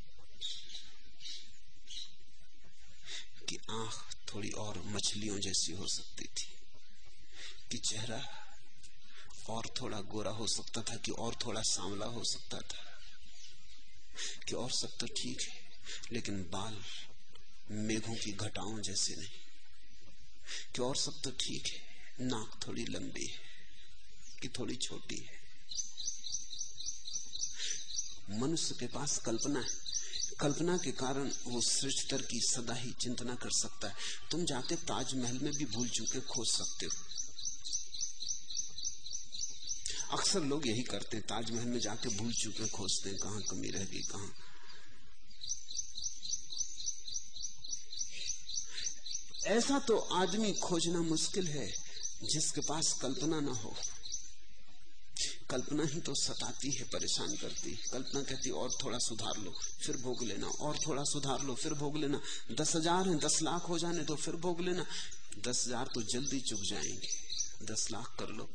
कि आंख थोड़ी और मछलियों जैसी हो सकती थी, कि चेहरा और थोड़ा गोरा हो सकता था, कि और थोड़ा सांवला हो सकता था, कि और सब तो ठीक है, लेकिन बाल मेघों की घटाओं जैसे नहीं, कि और सब तो ठीक है, नाक थोड़ी लंबी है कि थोड़ी छोटी है। मनुष्य के पास कल्पना है। कल्पना के कारण वो सृष्टिकर की सदा ही चिंतना कर सकता है। तुम जाके ताजमहल में भी भूल चूके खोज सकते हो। अक्सर लोग यही करते हैं, ताजमहल में जाके भूल चूके खोजते हैं, कहां कमी रह गई कहां। ऐसा तो आदमी खोजना मुश्किल है जिसके पास कल्पना ना हो। कल्पना ही तो सताती है, परेशान करती। कल्पना कहती और थोड़ा सुधार लो फिर भोग लेना, और थोड़ा सुधार लो फिर भोग लेना। 10,000 है, 10 लाख हो जाने तो फिर भोग लेना। 10,000 तो जल्दी चुक जाएंगे, 10 लाख कर लो।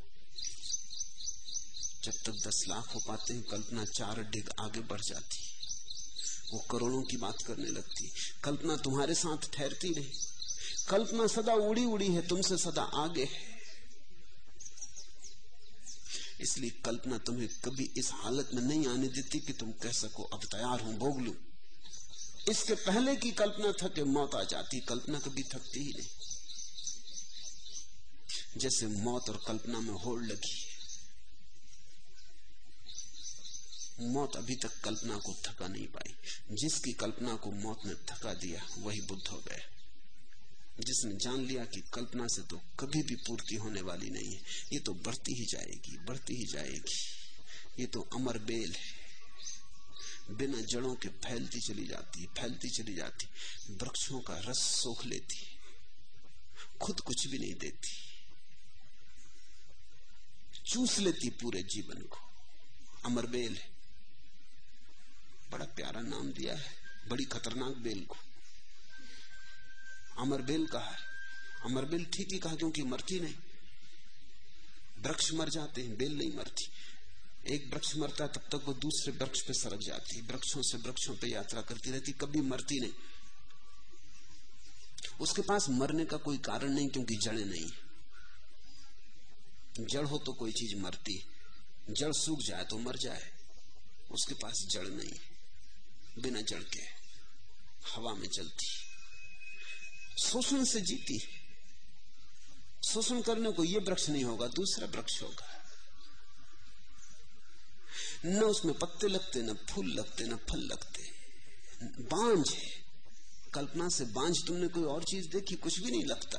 जब तक 10 लाख हो पाते हैं, कल्पना 4 डिग आगे बढ़ जाती, वो करोड़ों की बात करने लगती। कल्पना तुम्हारे साथ ठहरती नहीं। कल्पना सदा उड़ी उड़ी है, तुमसे सदा आगे है। इसलिए कल्पना तुम्हें कभी इस हालत में नहीं आने देती कि तुम कह सको अब तैयार हूं, भोग लूं। इसके पहले की कल्पना थके मौत आ जाती। कल्पना कभी थकती ही नहीं, जैसे मौत और कल्पना में होड़ लगी है। मौत अभी तक कल्पना को थका नहीं पाई। जिसकी कल्पना को मौत ने थका दिया वही बुद्ध हो गया। जिसने जान लिया कि कल्पना से तो कभी भी पूर्ति होने वाली नहीं है, ये तो बढ़ती ही जाएगी, बढ़ती ही जाएगी। ये तो अमर बेल है, बिना जड़ों के फैलती चली जाती, फैलती चली जाती, वृक्षों का रस सोख लेती, खुद कुछ भी नहीं देती, चूस लेती पूरे जीवन को। अमर बेल है, बड़ा प्यारा नाम दिया है, बड़ी खतरनाक बेल को अमर बेल कहा है। अमर बेल ठीक ही कहा, क्योंकि मरती नहीं। वृक्ष मर जाते हैं, बेल नहीं मरती। एक वृक्ष मरता है तब तक वो दूसरे वृक्ष पे सरक जाती, वृक्षों से वृक्षों पे यात्रा करती रहती, कभी मरती नहीं। उसके पास मरने का कोई कारण नहीं, क्योंकि जड़ें नहीं। जड़ हो तो कोई चीज मरती, जड़ सूख जाए तो मर जाए। उसके पास जड़ नहीं, बिना जड़ के हवा में चलती, शोषण से जीती। शोषण करने को ये वृक्ष नहीं होगा, दूसरा वृक्ष होगा। न उसमें पत्ते लगते, न फूल लगते, न फल लगते। बांझ है। कल्पना से बांझ तुमने कोई और चीज देखी? कुछ भी नहीं लगता,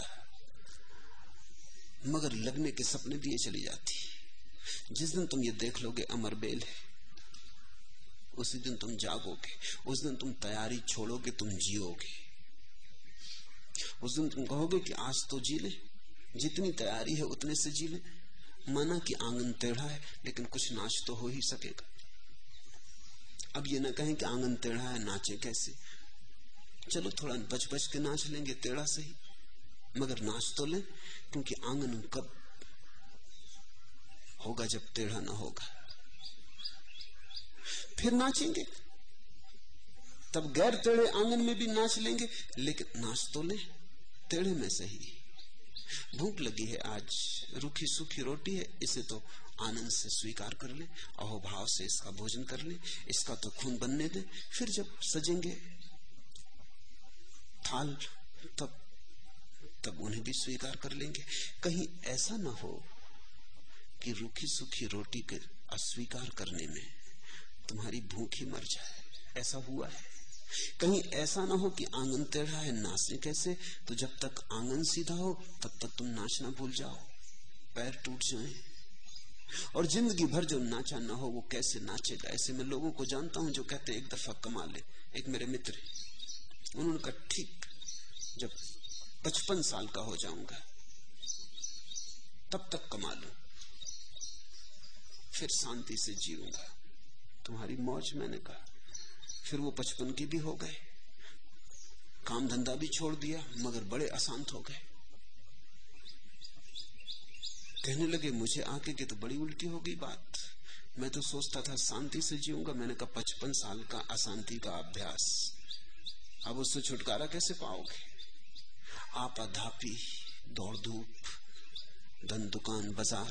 मगर लगने के सपने दिए चली जाती। जिस दिन तुम ये देख लोगे अमर बेल है, उसी दिन तुम जागोगे। उस दिन तुम तैयारी छोड़ोगे, तुम जियोगे। उस दिन तुम कहोगे कि आज तो जी ले, जितनी तैयारी है उतने से जी ले। माना कि आंगन टेढ़ा है, लेकिन कुछ नाच तो हो ही सकेगा। अब ये ना कहें कि आंगन टेढ़ा है, नाचे कैसे? चलो थोड़ा बच बच के नाच लेंगे, टेढ़ा सही, मगर नाच तो लें। क्योंकि आंगन कब होगा जब टेढ़ा ना होगा, फिर नाचेंगे। तब गैर टेढ़े आंगन में भी नाच लेंगे, लेकिन नाच तो लें टेढ़े में सही। भूख लगी है, आज रूखी सूखी रोटी है, इसे तो आनंद से स्वीकार कर ले, अहोभाव से इसका भोजन कर ले, इसका तो खून बनने दे। फिर जब सजेंगे थाल, तब उन्हें भी स्वीकार कर लेंगे। कहीं ऐसा ना हो कि रूखी सूखी रोटी के अस्वीकार करने में तुम्हारी भूख ही मर जाए। ऐसा हुआ है। कहीं ऐसा ना हो कि आंगन टेढ़ा है, नाचने कैसे? तो जब तक आंगन सीधा हो तब तक तुम नाचना भूल जाओ, पैर टूट जाएं। और जिंदगी भर जो नाचा ना हो वो कैसे नाचेगा? ऐसे मैं लोगों को जानता हूं जो कहते हैं एक दफा कमा ले। एक मेरे मित्र, उन्होंने कहा ठीक, जब 55 साल का हो जाऊंगा तब तक कमा लूं, फिर शांति से जीऊंगा। तुम्हारी मौज, मैंने कहा। फिर वो 55 की भी हो गए, काम धंधा भी छोड़ दिया, मगर बड़े अशांत हो गए। कहने लगे मुझे आके कि तो बड़ी उल्टी हो गई बात, मैं तो सोचता था शांति से जीऊंगा। मैंने कहा 55 साल का अशांति का अभ्यास, अब उससे छुटकारा कैसे पाओगे? आपाधापी, दौड़ धूप, धन दुकान बाजार,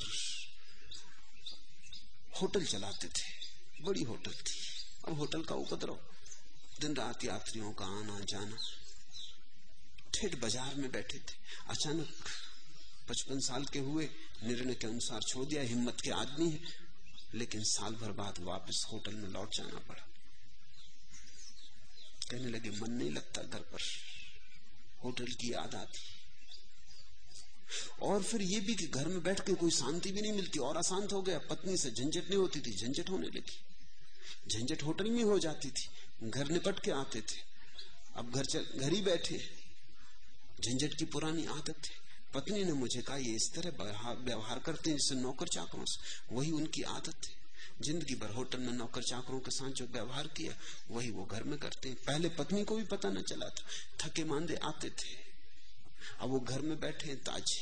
होटल चलाते थे, बड़ी होटल थी। अब होटल का उपद्रव, दिन रात यात्रियों का आना जाना। ठेठ बाजार में बैठे थे, अचानक 55 साल के हुए, निर्णय के अनुसार छोड़ दिया। हिम्मत के आदमी है, लेकिन साल भर बाद वापस होटल में लौट जाना पड़ा। कहने लगे मन नहीं लगता घर पर, होटल की याद आती। और फिर ये भी कि घर में बैठ के कोई शांति भी नहीं मिलती, और अशांत हो गया। पत्नी से झंझट नहीं होती थी, झंझट होने लगी। झंझट होटल में हो जाती थी, घर निपट के आते थे। अब घर ही बैठे, झंझट की पुरानी आदत है। पत्नी ने मुझे कहा ये इस तरह व्यवहार करते हैं जैसे नौकर चाकरों से, वही उनकी आदत है। जिंदगी भर होटल में नौकर चाकरों के साथ जो व्यवहार किया वही वो घर में करते हैं। पहले पत्नी को भी पता न चला था, थके मांदे आते थे, अब वो घर में बैठे हैं ताजे।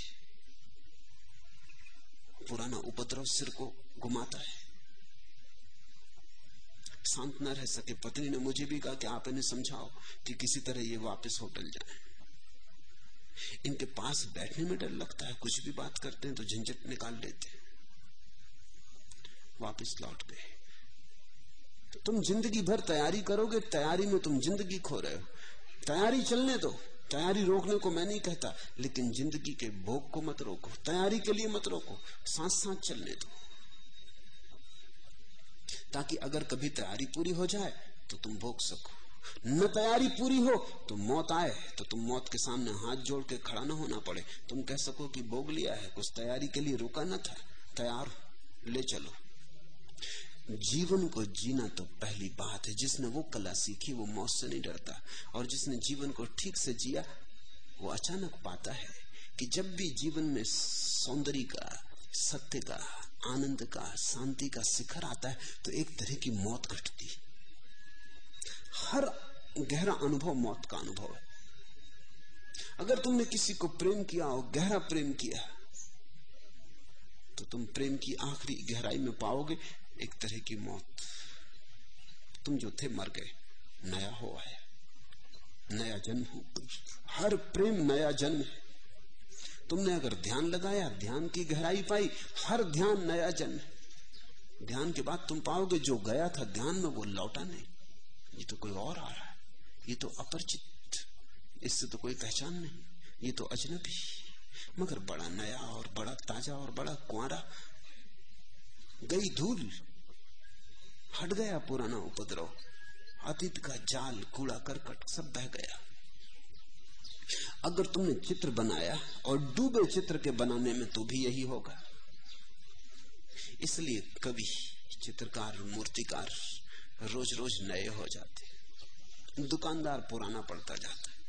पुराना उपद्रव सिर को घुमाता है, शांत न रह सके। पत्नी ने मुझे भी कहा कि आप इन्हें समझाओ कि किसी तरह ये वापस होटल जाए। इनके पास बैठने में डर लगता है, कुछ भी बात करते हैं तो झंझट निकाल लेते हैं। वापस लौट गए। तो तुम जिंदगी भर तैयारी करोगे, तैयारी में तुम जिंदगी खो रहे हो। तैयारी चलने दो, तैयारी रोकने को मैं नहीं कहता, लेकिन जिंदगी के भोग को मत रोको, तैयारी के लिए मत रोको, साथ साथ चलने दो, ताकि अगर कभी तैयारी पूरी हो जाए तो तुम भोग सको। न तैयारी पूरी हो तो मौत आए तो तुम मौत के सामने हाथ जोड़ के खड़ा न होना पड़े, तुम कह सको कि भोग लिया है, कुछ तैयारी के लिए रुका न था, तैयार हो, ले चलो। जीवन को जीना तो पहली बात है। जिसने वो कला सीखी वो मौत से नहीं डरता, और जिसने जीवन को ठीक से जिया वो अचानक पाता है कि जब भी जीवन में सौंदर्य का, सत्य का, आनंद का, शांति का शिखर आता है तो एक तरह की मौत घटती। हर गहरा अनुभव मौत का अनुभव है। अगर तुमने किसी को प्रेम किया और गहरा प्रेम किया तो तुम प्रेम की आखिरी गहराई में पाओगे एक तरह की मौत। तुम जो थे मर गए, नया हो आया, नया जन्म हो। हर प्रेम नया जन्म है। तुमने अगर ध्यान लगाया, ध्यान की गहराई पाई, हर ध्यान नया जन्म है। ध्यान के बाद तुम पाओगे जो गया था ध्यान में वो लौटा नहीं, ये तो कोई और आ रहा है, ये तो अपरिचित, इससे तो कोई पहचान नहीं, ये तो अजनबी, मगर बड़ा नया और बड़ा ताजा और बड़ा कुंवारा। गई धूल, हट गया पुराना उपद्रव, अतीत का जाल, कूड़ा करकट सब बह गया। अगर तुमने चित्र बनाया और डूबे चित्र के बनाने में तो भी यही होगा। इसलिए कवि, चित्रकार, मूर्तिकार रोज रोज नए हो जाते, दुकानदार पुराना पड़ता जाता है।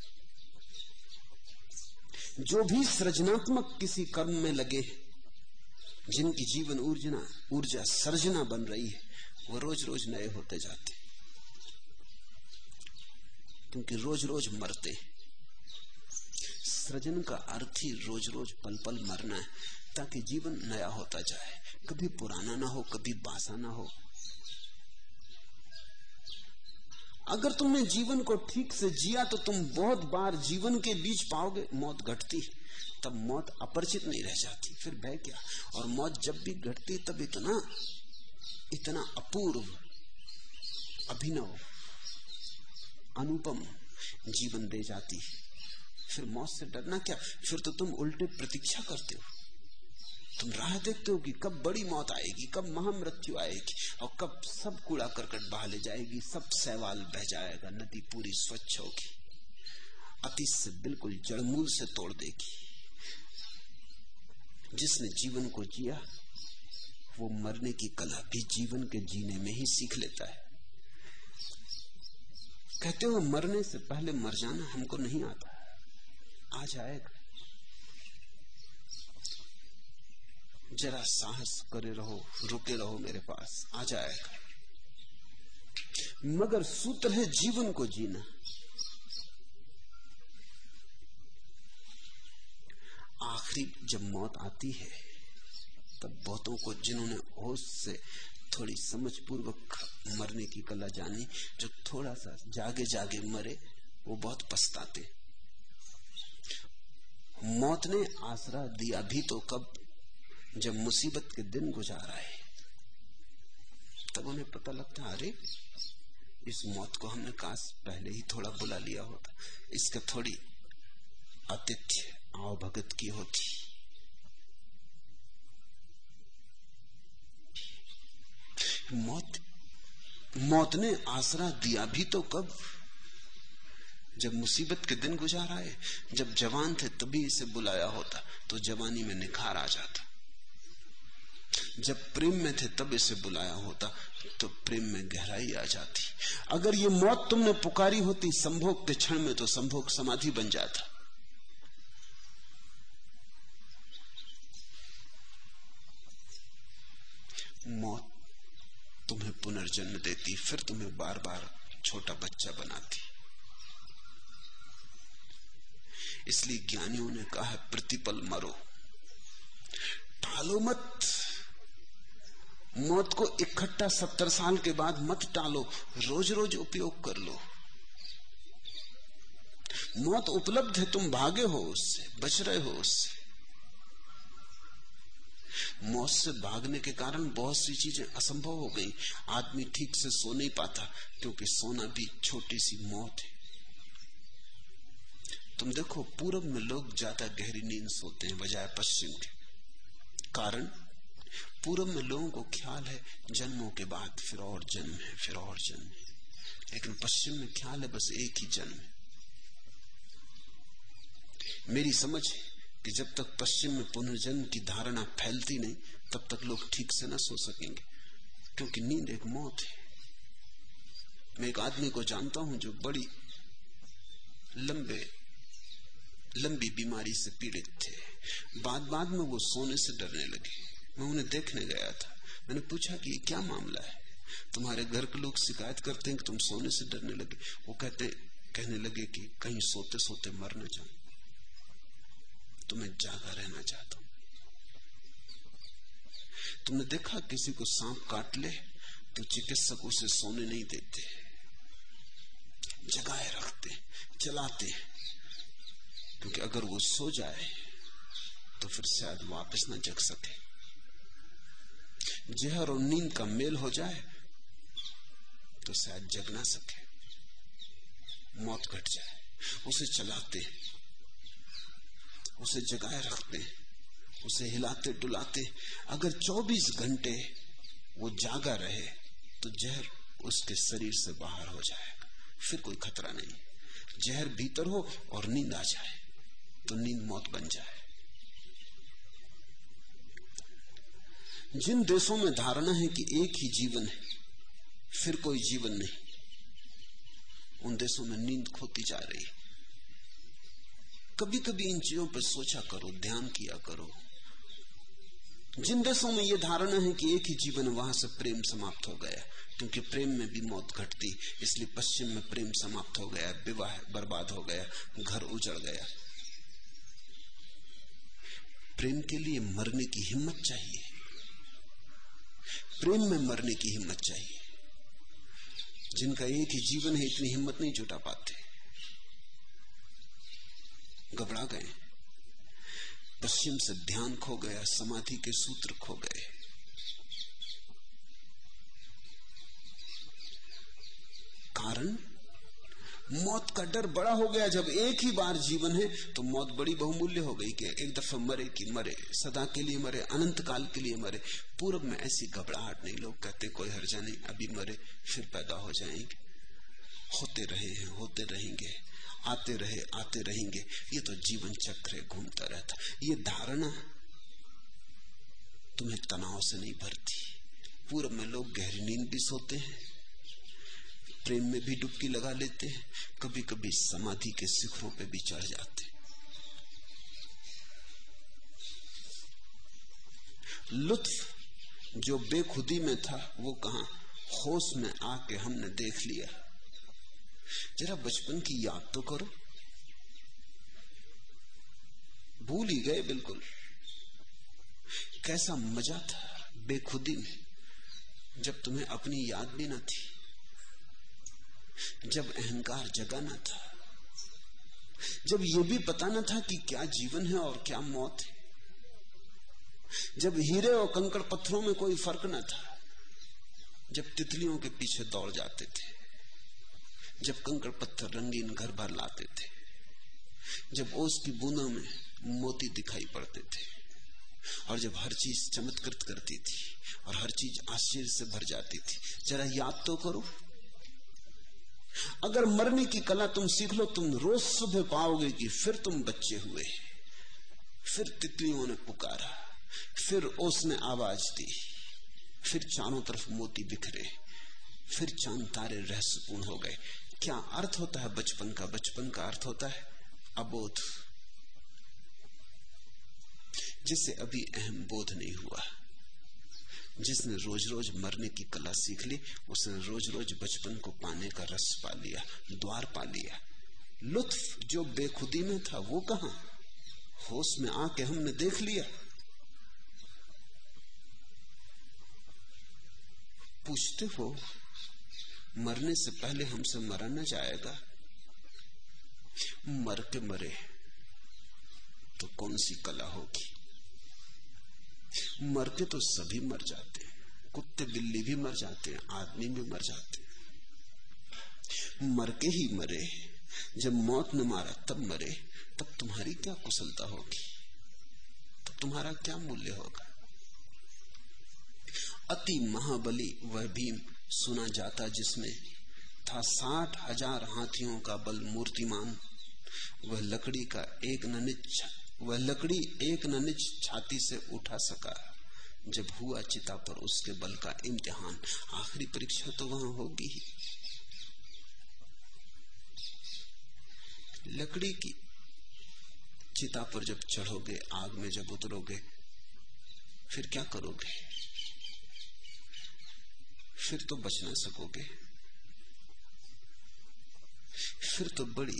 जो भी सृजनात्मक किसी कर्म में लगे, जिनकी जीवन ऊर्जा सर्जना बन रही है, वो रोज रोज नए होते जाते, क्योंकि रोज रोज मरते। सृजन का अर्थ ही रोज रोज पल पल मरना है, ताकि जीवन नया होता जाए, कभी पुराना ना हो, कभी बासा ना हो। अगर तुमने जीवन को ठीक से जिया तो तुम बहुत बार जीवन के बीच पाओगे मौत घटती, तब मौत अपरिचित नहीं रह जाती, फिर भय क्या। और मौत जब भी घटती तब इतना अपूर्व, अभिनव, अनुपम जीवन दे जाती है। फिर मौत से डरना क्या, फिर तो तुम उल्टे प्रतीक्षा करते हो, तुम राह देखते हो कि कब बड़ी मौत आएगी, कब महामृत्यु आएगी, और कब सब कूड़ा करकट बहा ले जाएगी, सब शैवाल बह जाएगा, नदी पूरी स्वच्छ होगी, अतीत से बिल्कुल जड़मूल से तोड़ देगी। जिसने जीवन को जिया वो मरने की कला भी जीवन के जीने में ही सीख लेता है। कहते हो मरने से पहले मर जाना हमको नहीं आता, आ जाएगा, जरा साहस करे रहो, रुके रहो मेरे पास, आ जाएगा। मगर सूत्र है जीवन को जीना। आखिरी जब मौत आती है तब बहुतों को, जिन्होंने होश से थोड़ी समझ पूर्वक मरने की कला जानी, जो थोड़ा सा जागे जागे मरे, वो बहुत पछताते। मौत ने आसरा दिया भी तो कब, जब मुसीबत के दिन गुजारा है, तब उन्हें पता लगता, अरे इस मौत को हमने काश पहले ही थोड़ा बुला लिया होता, इसका थोड़ी आतिथ्य आओ भगत की होती। मौत ने आसरा दिया भी तो कब, जब मुसीबत के दिन गुजाराए, जब जवान थे तभी इसे बुलाया होता तो जवानी में निखार आ जाता, जब प्रेम में थे तब इसे बुलाया होता तो प्रेम में गहराई आ जाती। अगर ये मौत तुमने पुकारी होती संभोग के क्षण में तो संभोग समाधि बन जाता। मौत तुम्हें पुनर्जन्म देती, फिर तुम्हें बार बार छोटा बच्चा बनाती। इसलिए ज्ञानियों ने कहा है प्रतिपल मरो, टालो मत। मौत को इकट्ठा 70 साल के बाद मत टालो, रोज रोज उपयोग कर लो। मौत उपलब्ध है, तुम भागे हो उससे, बच रहे हो उससे। मौत से भागने के कारण बहुत सी चीजें असंभव हो गई। आदमी ठीक से सो नहीं पाता क्योंकि सोना भी छोटी सी मौत है। तुम देखो पूरब में लोग ज्यादा गहरी नींद सोते हैं बजाय पश्चिम के। कारण पूरब में लोगों को ख्याल है जन्मों के बाद फिर और जन्म है, फिर और जन्म है, लेकिन पश्चिम में ख्याल है बस एक ही जन्म है। मेरी समझ है कि जब तक पश्चिम में पुनर्जन्म की धारणा फैलती नहीं तब तक लोग ठीक से न सो सकेंगे, क्योंकि नींद एक मौत है। मैं एक आदमी को जानता हूं जो बड़ी लंबी बीमारी से पीड़ित थे। बाद में वो सोने से डरने लगे। मैं उन्हें देखने गया था। मैंने पूछा कि क्या मामला है, तुम्हारे घर के लोग शिकायत करते हैं कि तुम सोने से डरने लगे। वो कहने लगे कि कहीं सोते सोते मर न जाऊं, तो मैं जागा रहना चाहता हूं। तुमने देखा किसी को सांप काट ले तो चिकित्सक उसे सोने नहीं देते, जगाए रखते, चलाते, क्योंकि अगर वो सो जाए तो फिर शायद वापस न जग सके। जहर और नींद का मेल हो जाए तो शायद जग ना सके, मौत घट जाए। उसे चलाते, उसे जगाए रखते, उसे हिलाते डुलाते। अगर 24 घंटे वो जागा रहे तो जहर उसके शरीर से बाहर हो जाएगा, फिर कोई खतरा नहीं। जहर भीतर हो और नींद आ जाए तो नींद मौत बन जाए। जिन देशों में धारणा है कि एक ही जीवन है, फिर कोई जीवन नहीं, उन देशों में नींद खोती जा रही है। कभी कभी इन चीजों पर सोचा करो, ध्यान किया करो। जिन देशों में यह धारणा है कि एक ही जीवन है, वहां से प्रेम समाप्त हो गया, क्योंकि प्रेम में भी मौत घटती। इसलिए पश्चिम में प्रेम समाप्त हो गया, विवाह बर्बाद हो गया, घर उजड़ गया। प्रेम के लिए मरने की हिम्मत चाहिए, प्रेम में मरने की हिम्मत चाहिए। जिनका एक ही जीवन है इतनी हिम्मत नहीं जुटा पाते, घबरा गए। पश्चिम से ध्यान खो गया, समाधि के सूत्र खो गए। कारण मौत का डर बड़ा हो गया। जब एक ही बार जीवन है तो मौत बड़ी बहुमूल्य हो गई कि एक दफा मरे कि मरे, सदा के लिए मरे, अनंत काल के लिए मरे। पूरब में ऐसी घबराहट नहीं। लोग कहते कोई हर्जा नहीं, अभी मरे फिर पैदा हो जाएंगे, होते रहे हैं, होते रहेंगे, आते रहे आते रहेंगे। ये तो जीवन चक्र है, घूमता रहता। ये धारणा तुम्हें तनाव से नहीं भरती। पूरब में लोग गहरी नींद भी सोते हैं, प्रेम में भी डुबकी लगा लेते हैं, कभी कभी समाधि के शिखरों पे भी चढ़ जाते। लुत्फ जो बेखुदी में था वो कहां, होश में आके हमने देख लिया। जरा बचपन की याद तो करो, भूल ही गए बिल्कुल। कैसा मजा था बेखुदी में, जब तुम्हें अपनी याद भी न थी, जब अहंकार जगा न था, जब यह भी पता न था कि क्या जीवन है और क्या मौत है, जब हीरे और कंकड़ पत्थरों में कोई फर्क न था, जब तितलियों के पीछे दौड़ जाते थे, जब कंकड़ पत्थर रंगीन घर भर लाते थे, जब ओस की बूंदों में मोती दिखाई पड़ते थे, और जब हर चीज चमत्कृत करती थी और हर चीज आश्चर्य से भर जाती थी। जरा याद तो करो। अगर मरने की कला तुम सीख लो, तुम रोज सुबह पाओगे कि फिर तुम बच्चे हुए, फिर तितलियों ने पुकारा, फिर ओस ने आवाज दी, फिर चारों तरफ मोती बिखरे, फिर चांद तारे रहस्यपूर्ण हो गए। क्या अर्थ होता है बचपन का? बचपन का अर्थ होता है अबोध, जिसे अभी अहम बोध नहीं हुआ। जिसने रोज रोज मरने की कला सीख ली, उसने रोज रोज बचपन को पाने का रस पा लिया, द्वार पा लिया। लुत्फ जो बेखुदी में था वो कहां? होश में आके हमने देख लिया। पूछते हो मरने से पहले हमसे मरा न जाएगा? मर के मरे तो कौन सी कला होगी? मर के तो सभी मर जाते हैं, कुत्ते बिल्ली भी मर जाते हैं, आदमी भी मर जाते हैं। मर के ही मरे, जब मौत न मारा तब मरे, तब तुम्हारी क्या कुशलता होगी, तब तुम्हारा क्या मूल्य होगा? अति महाबली वह भीम सुना जाता जिसमें था 60,000 हाथियों का बल मूर्तिमान। वह लकड़ी एक न निज छाती से उठा सका, जब हुआ चिता पर उसके बल का इम्तिहान। आखिरी परीक्षा तो वहां होगी ही। लकड़ी की चिता पर जब चढ़ोगे, आग में जब उतरोगे, फिर क्या करोगे? फिर तो बच ना सकोगे, फिर तो बड़ी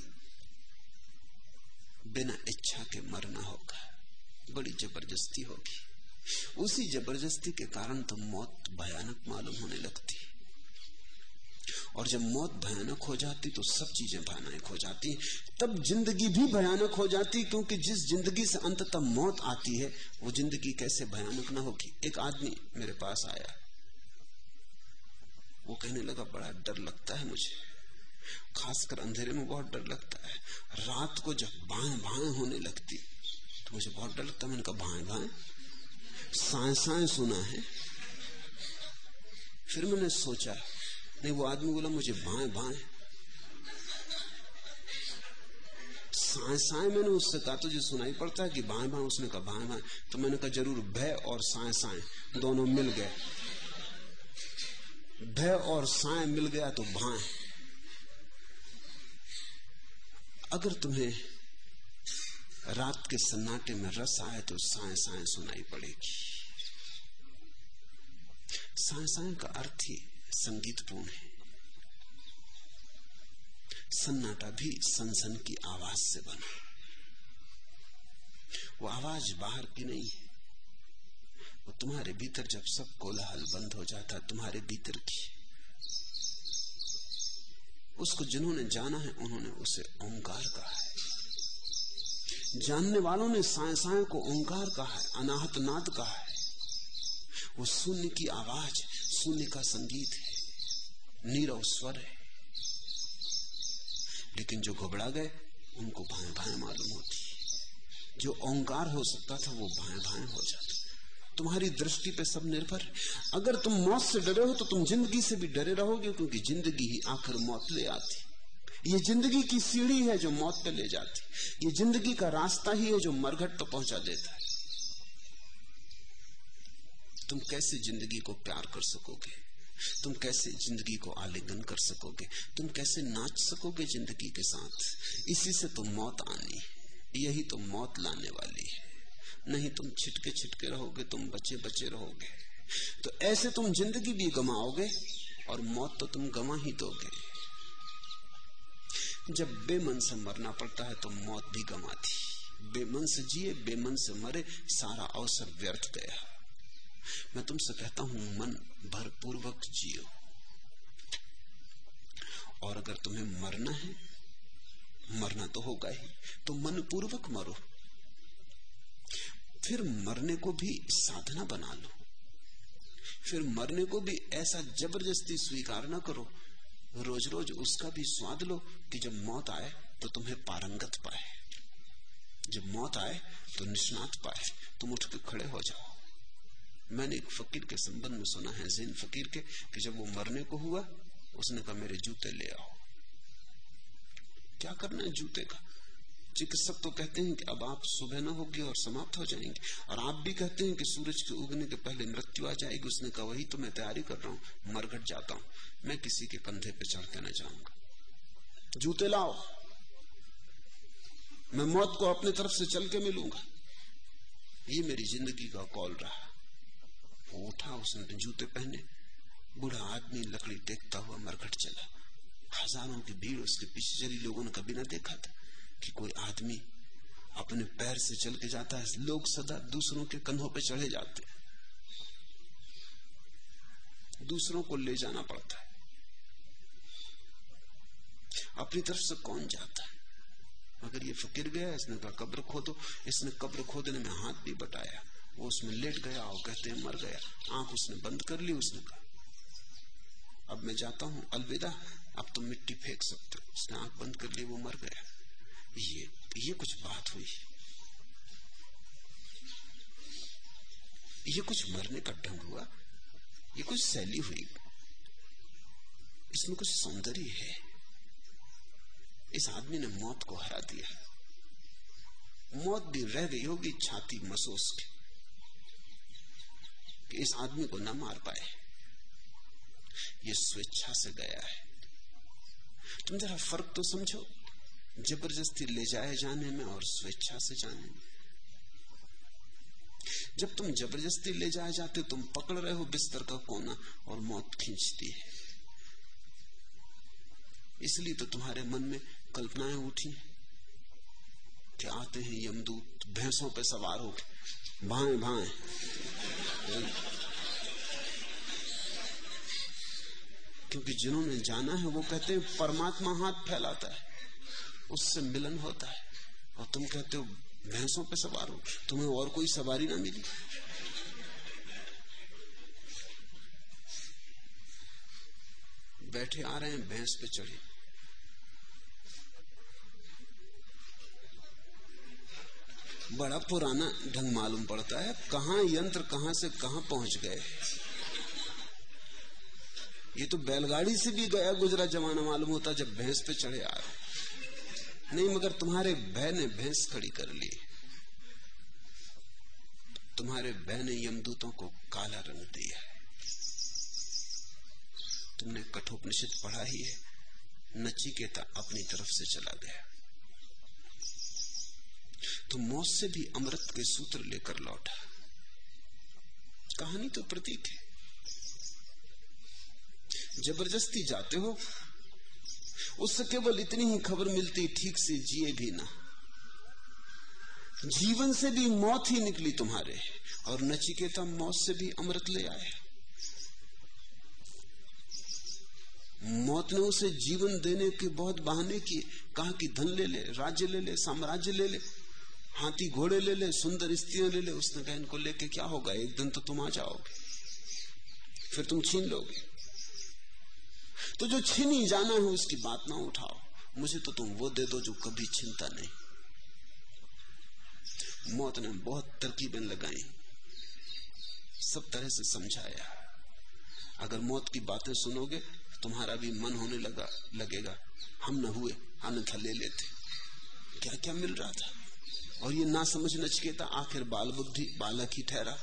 बिना इच्छा के मरना होगा, बड़ी जबरदस्ती होगी। उसी जबरदस्ती के कारण तो मौत भयानक मालूम होने लगती, और जब मौत भयानक हो जाती तो सब चीजें भयानक हो जाती। तब जिंदगी भी भयानक हो जाती, क्योंकि जिस जिंदगी से अंततः मौत आती है वो जिंदगी कैसे भयानक ना होगी। एक आदमी मेरे पास आया, वो कहने लगा बड़ा डर लगता है मुझे, खासकर अंधेरे में बहुत डर लगता है। रात को जब भाएं भाएं होने लगती तो मुझे बहुत डर लगता है। मैंने कहा भाएं भाएं? साए साए सुना है। फिर मैंने सोचा, नहीं, वो आदमी बोला मुझे भाएं भाएं, साए साए। मैंने उससे कहा तुझे सुनाई पड़ता है कि भाएं भाएं? उसने कहा भाएं भाएं। तो मैंने कहा जरूर भय और साए साए दोनों मिल गए, भय और साए मिल गया तो भाएं। अगर तुम्हें रात के सन्नाटे में रस आए तो साए साए सुनाई पड़ेगी। साए साए का अर्थ ही संगीतपूर्ण है। सन्नाटा भी सनसन की आवाज से बना। वो आवाज बाहर की नहीं है, वो तुम्हारे भीतर जब सब कोलाहल बंद हो जाता है, तुम्हारे भीतर की। उसको जिन्होंने जाना है उन्होंने उसे ओंकार कहा है। जानने वालों ने साए साए को ओंकार कहा है, अनाहत नाद कहा है। वो शून्य की आवाज, शून्य का संगीत है, नीरव स्वर है। लेकिन जो घबरा गए उनको भाएं भाएं मालूम होती। जो ओंकार हो सकता था वो भाएं भाएं हो जाता। तुम्हारी दृष्टि पे सब निर्भर है। अगर तुम मौत से डरे हो तो तुम जिंदगी से भी डरे रहोगे, क्योंकि जिंदगी ही आखिर मौत ले आती। ये जिंदगी की सीढ़ी है जो मौत पे ले जाती। ये जिंदगी का रास्ता ही है जो मरघट तो पहुंचा देता है। तुम कैसे जिंदगी को प्यार कर सकोगे? तुम कैसे जिंदगी को आलिंगन कर सकोगे? तुम कैसे नाच सकोगे जिंदगी के साथ? इसी से तो मौत आनी, यही तो मौत लाने वाली है। नहीं तुम छिटके छिटके रहोगे, तुम बचे बचे रहोगे, तो ऐसे तुम जिंदगी भी गमाओगे और मौत तो तुम गमा ही दोगे। जब बेमन से मरना पड़ता है तो मौत भी गमाती। बेमन से जिए, बेमन से मरे, सारा अवसर व्यर्थ गया। मैं तुमसे कहता हूं मन भरपूर्वक जियो, और अगर तुम्हें मरना है, मरना तो होगा ही, तो मन पूर्वक मरो। फिर मरने को भी साधना बना लो। फिर मरने को भी ऐसा जबरदस्ती स्वीकार ना करो। रोज रोज उसका भी स्वाद लो कि जब मौत आए तो तुम्हें पारंगत पाए, जब मौत आए तो निष्णात पाए, तुम उठ के खड़े हो जाओ। मैंने एक फकीर के संबंध में सुना है, ज़ैन फकीर के, कि जब वो मरने को हुआ उसने कहा मेरे जूते ले आओ। क्या करना है जूते का? चिकित्सक तो कहते हैं कि अब आप सुबह न होगी और समाप्त हो जाएंगे, और आप भी कहते हैं कि सूरज के उगने के पहले मृत्यु आ जाएगी। उसने कहा वही तो मैं तैयारी कर रहा हूं, मरघट जाता हूं, मैं किसी के कंधे पे चढ़ के न जाऊंगा। जूते लाओ, मैं मौत को अपने तरफ से चल के मिलूंगा। ये मेरी जिंदगी का कॉल रहा। वो उठा, उसने जूते पहने, बूढ़ा आदमी लकड़ी टेकता हुआ मरघट चला। हजारों की भीड़ उसके पीछे चली। लोगों ने कभी ना देखा था कि कोई आदमी अपने पैर से चल के जाता है। लोग सदा दूसरों के कंधों पे चढ़े जाते हैं, दूसरों को ले जाना पड़ता है, अपनी तरफ से कौन जाता है? मगर ये फकीर गया, इसने कहा कब्र खोदो। इसने कब्र खोदने में हाथ भी बटाया, वो उसमें लेट गया और कहते हैं मर गया। आंख उसने बंद कर ली। उसने कहा अब मैं जाता हूं, अलविदा, अब तुम मिट्टी फेंक सकते हो। उसने आंख बंद कर ली, वो मर गया। ये कुछ बात हुई, ये कुछ मरने का ढंग हुआ, ये कुछ शैली हुई, इसमें कुछ सौंदर्य है। इस आदमी ने मौत को हरा दिया। मौत भी रह गई होगी छाती मसोस के कि इस आदमी को न मार पाए। ये स्वेच्छा से गया है। तुम जरा फर्क तो समझो, जबरदस्ती ले जाए जाने में और स्वेच्छा से जाने में। जब तुम जबरदस्ती ले जाए जाते, तुम पकड़ रहे हो बिस्तर का कोना और मौत खींचती है। इसलिए तो तुम्हारे मन में कल्पनाएं उठी कि आते हैं यमदूत भैंसों पे सवार होकर, भाएं भाएं। क्योंकि जिन्होंने जाना है वो कहते हैं परमात्मा हाथ फैलाता है, उससे मिलन होता है, और तुम कहते हो भैंसों पे सवार हो। तुम्हें और कोई सवारी ना मिली। बैठे आ रहे हैं, भैंस पे चढ़े। बड़ा पुराना ढंग मालूम पड़ता है। कहां यंत्र कहां से कहां पहुंच गए। ये तो बैलगाड़ी से भी गया गुजरा जमाना मालूम होता जब भैंस पे चढ़े आ रहे। नहीं, मगर तुम्हारे भय ने भैंस खड़ी कर ली। तुम्हारे भय ने यमदूतों को काला रंग दिया है। तुमने कठोपनिषद पढ़ा ही है, नचिकेता अपनी तरफ से चला गया। तो मौत से भी अमृत के सूत्र लेकर लौटा। कहानी तो प्रतीक है। जबरदस्ती जाते हो, उससे केवल इतनी ही खबर मिलती, ठीक से जिए भी ना। जीवन से भी मौत ही निकली तुम्हारे, और नचिकेता मौत से भी अमृत ले आए। मौत ने उसे जीवन देने के बहुत बहाने किए। कहा कि धन ले ले, राज्य ले ले, साम्राज्य ले ले, हाथी घोड़े ले ले, सुंदर स्त्रियां ले ले। उसने कहा इनको लेके क्या होगा, एक दिन तो तुम आ जाओगे, फिर तुम छीन लोगे। तो जो छीनी जाना है उसकी बात ना उठाओ, मुझे तो तुम वो दे दो जो कभी छीनता नहीं। मौत ने बहुत तरकीबें लगाई, सब तरह से समझाया। अगर मौत की बातें सुनोगे तुम्हारा भी मन होने लगेगा हम न हुए, अन्यथा ले लेते। क्या क्या मिल रहा था। और ये ना समझ नचिकेता आखिर बाल बुद्धि बालक ही ठहरा।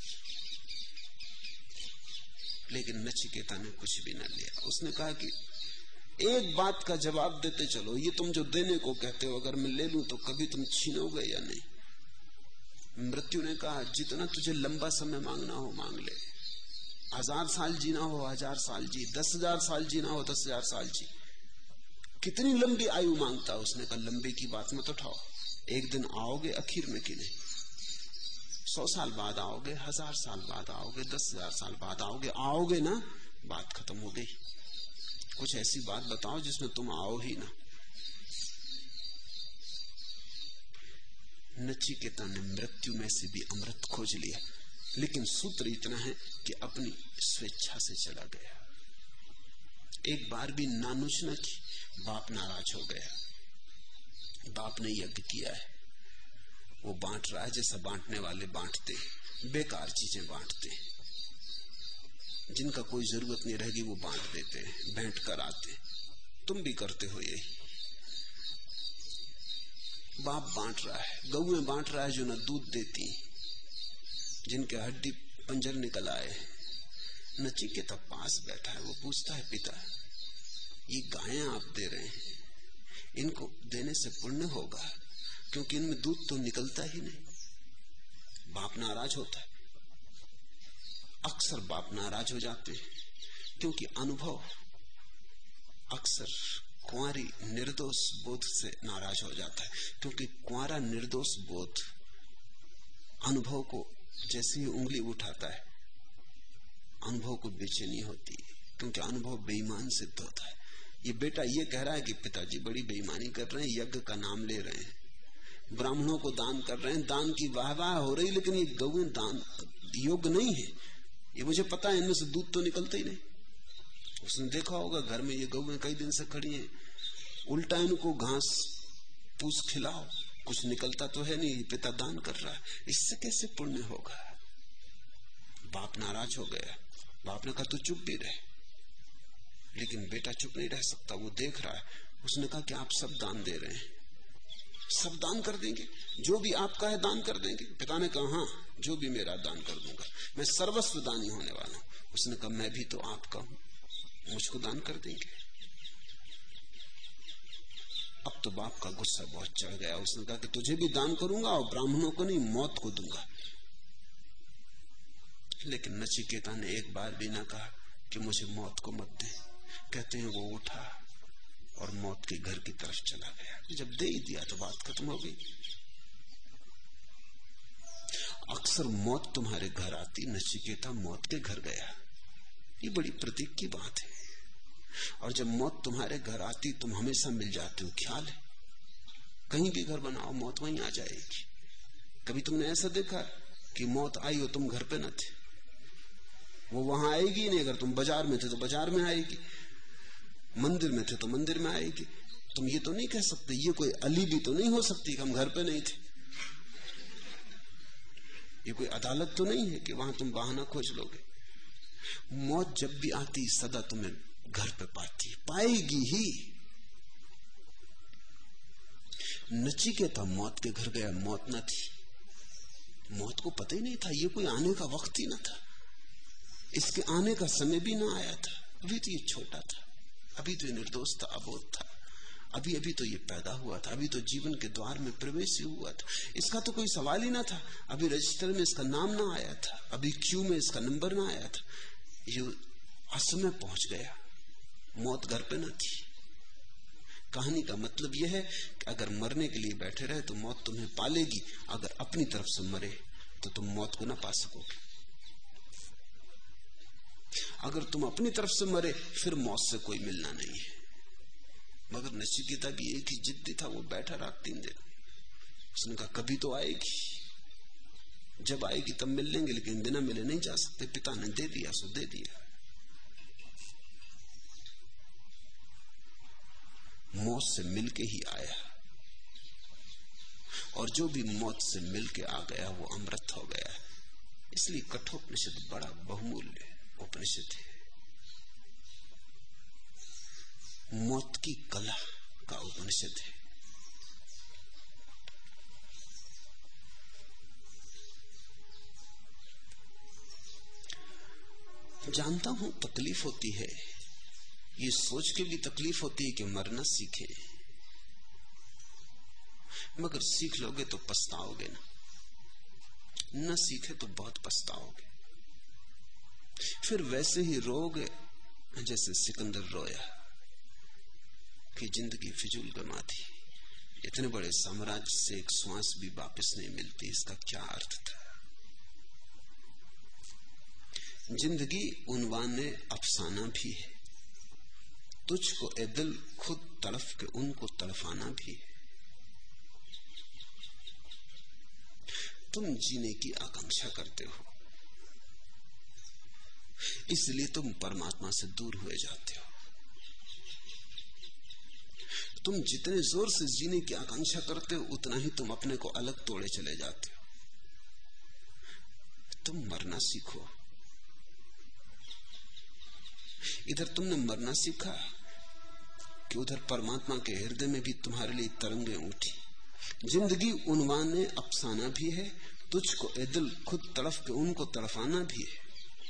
लेकिन नचिकेता ने कुछ भी न लिया। उसने कहा कि एक बात का जवाब देते चलो, ये तुम जो देने को कहते हो अगर मैं ले लूं तो कभी तुम छीनोगे या नहीं। मृत्यु ने कहा जितना तुझे लंबा समय मांगना हो मांग ले। 1000 साल जीना हो 1000 साल जी, 10,000 साल जीना हो 10,000 साल जी। कितनी लंबी आयु मांगता। उसने कहा लंबे की बात मत उठाओ, एक दिन आओगे आखिर में कि नहीं। 100 साल बाद आओगे, 1000 साल बाद आओगे, 10,000 साल बाद आओगे, आओगे ना, बात खत्म हो गई। कुछ ऐसी बात बताओ जिसमें तुम आओ ही ना। नचिकेता ने मृत्यु में से भी अमृत खोज लिया, लेकिन सूत्र इतना है कि अपनी स्वेच्छा से चला गया। एक बार भी नानुच न की, बाप नाराज हो गया। बाप ने यज्ञ किया है, वो बांट रहा है जैसा बांटने वाले बांटते, बेकार चीजें बांटते, जिनका कोई जरूरत नहीं रहेगी वो बांट देते हैं, भेंट कराते। तुम भी करते हो यही। बाप बांट रहा है, गऊएं बांट रहा है जो न दूध देती, जिनके हड्डी पंजर निकल आए। नचिकेता पास बैठा है, वो पूछता है पिता ये गायें आप दे रहे हैं, इनको देने से पुण्य होगा क्योंकि इनमें दूध तो निकलता ही नहीं। बाप नाराज होता है, अक्सर बाप नाराज हो जाते हैं क्योंकि अनुभव अक्सर कुंवारी निर्दोष बोध से नाराज हो जाता है, क्योंकि कुंवारा निर्दोष बोध अनुभव को जैसे ही उंगली उठाता है अनुभव को बेचैनी होती है, क्योंकि अनुभव बेईमान सिद्ध होता है। ये बेटा ये कह रहा है कि पिताजी बड़ी बेईमानी कर रहे हैं, यज्ञ का नाम ले रहे हैं, ब्राह्मणों को दान कर रहे हैं, दान की वाहवाह हो रही, लेकिन ये गौएं दान योग्य नहीं है, ये मुझे पता है, इनमें से दूध तो निकलता ही नहीं। उसने देखा होगा घर में ये गौएं कई दिन से खड़ी हैं, उल्टा इनको घास पूछ खिलाओ, कुछ निकलता तो है नहीं, पिता दान कर रहा है, इससे कैसे पुण्य होगा। बाप नाराज हो गया, बाप ने कहा तू चुप भी रहे, लेकिन बेटा चुप नहीं रह सकता, वो देख रहा है। उसने कहा कि आप सब दान दे रहे हैं, सब दान कर देंगे, जो भी आपका है दान कर देंगे। पिता ने कहा हाँ, जो भी मेरा दान कर दूंगा, मैं सर्वस्व दानी होने वाला हूं। उसने कहा मैं भी तो आपका हूं, मुझको दान कर देंगे। अब तो बाप का गुस्सा बहुत चढ़ गया, उसने कहा कि तुझे भी दान करूंगा और ब्राह्मणों को नहीं, मौत को दूंगा। लेकिन नचिकेता ने एक बार भी ना कहा कि मुझे मौत को मत दे। कहते हैं वो उठा और मौत के घर की तरफ चला गया। जब दे ही दिया तो बात खत्म हो गई। अक्सर मौत तुम्हारे घर आती, नचिकेता मौत के घर गया, ये बड़ी प्रतीक की बात है। और जब मौत तुम्हारे घर आती तुम हमेशा मिल जाते हो, ख्याल है, कहीं भी घर बनाओ मौत वहीं आ जाएगी। कभी तुमने ऐसा देखा कि मौत आई हो तुम घर पे न थे? वो वहां आएगी नहीं, अगर तुम बाजार में थे तो बाजार में आएगी, मंदिर में थे तो मंदिर में आएगी। तुम ये तो नहीं कह सकते, ये कोई अलीबी तो नहीं हो सकती कि हम घर पे नहीं थे। ये कोई अदालत तो नहीं है कि वहां तुम बहाना खोज लोगे। मौत जब भी आती सदा तुम्हें घर पे पाती, पाएगी ही। नचिकेता मौत के घर गया, मौत न थी, मौत को पता ही नहीं था, ये कोई आने का वक्त ही न था, इसके आने का समय भी ना आया था। अभी तो ये छोटा था, अभी तो ये निर्दोष था, अबोध था, अभी अभी तो ये पैदा हुआ था, अभी तो जीवन के द्वार में प्रवेश ही हुआ था। इसका तो कोई सवाल ही ना था, अभी रजिस्टर में इसका नाम ना आया था, अभी क्यू में इसका नंबर ना आया था। ये असमय पहुंच गया, मौत घर पे न थी। कहानी का मतलब यह है कि अगर मरने के लिए बैठे रहे तो मौत तुम्हें पालेगी, अगर अपनी तरफ से मरे तो तुम मौत को ना पा सकोगे। अगर तुम अपनी तरफ से मरे फिर मौत से कोई मिलना नहीं है। मगर नचिकेता भी एक ही जिद्दी था, वो बैठा रहा 3 दिन। उसने कहा कभी तो आएगी, जब आएगी तब मिल लेंगे, लेकिन बिना मिले नहीं जा सकते। पिता ने दे दिया सो दे दिया। मौत से मिलके ही आया, और जो भी मौत से मिलके आ गया वो अमृत हो गया। इसलिए कठोपनिषद बड़ा बहुमूल्य उपनिषद है, मौत की कला का उपनिषद है। जानता हूं तकलीफ होती है, ये सोच के भी तकलीफ होती है कि मरना सीखे, मगर सीख लोगे तो पछताओगे ना, न सीखे तो बहुत पछताओगे। फिर वैसे ही रोगे जैसे सिकंदर रोया कि जिंदगी फिजूल गमा दी, इतने बड़े साम्राज्य से एक श्वास भी वापस नहीं मिलती, इसका क्या अर्थ था। जिंदगी उन्वाने अफसाना भी है, तुझको ए दिल खुद तड़फ के उनको तड़फाना भी है। तुम जीने की आकांक्षा करते हो, इसलिए तुम परमात्मा से दूर हुए जाते हो। तुम जितने जोर से जीने की आकांक्षा करते हो उतना ही तुम अपने को अलग तोड़े चले जाते हो। तुम मरना सीखो। इधर तुमने मरना सीखा कि उधर परमात्मा के हृदय में भी तुम्हारे लिए तरंगें उठी, जिंदगी उनवाने अफसाना भी है, तुझको ए दिल खुद तड़फ के उनको तड़फाना भी है।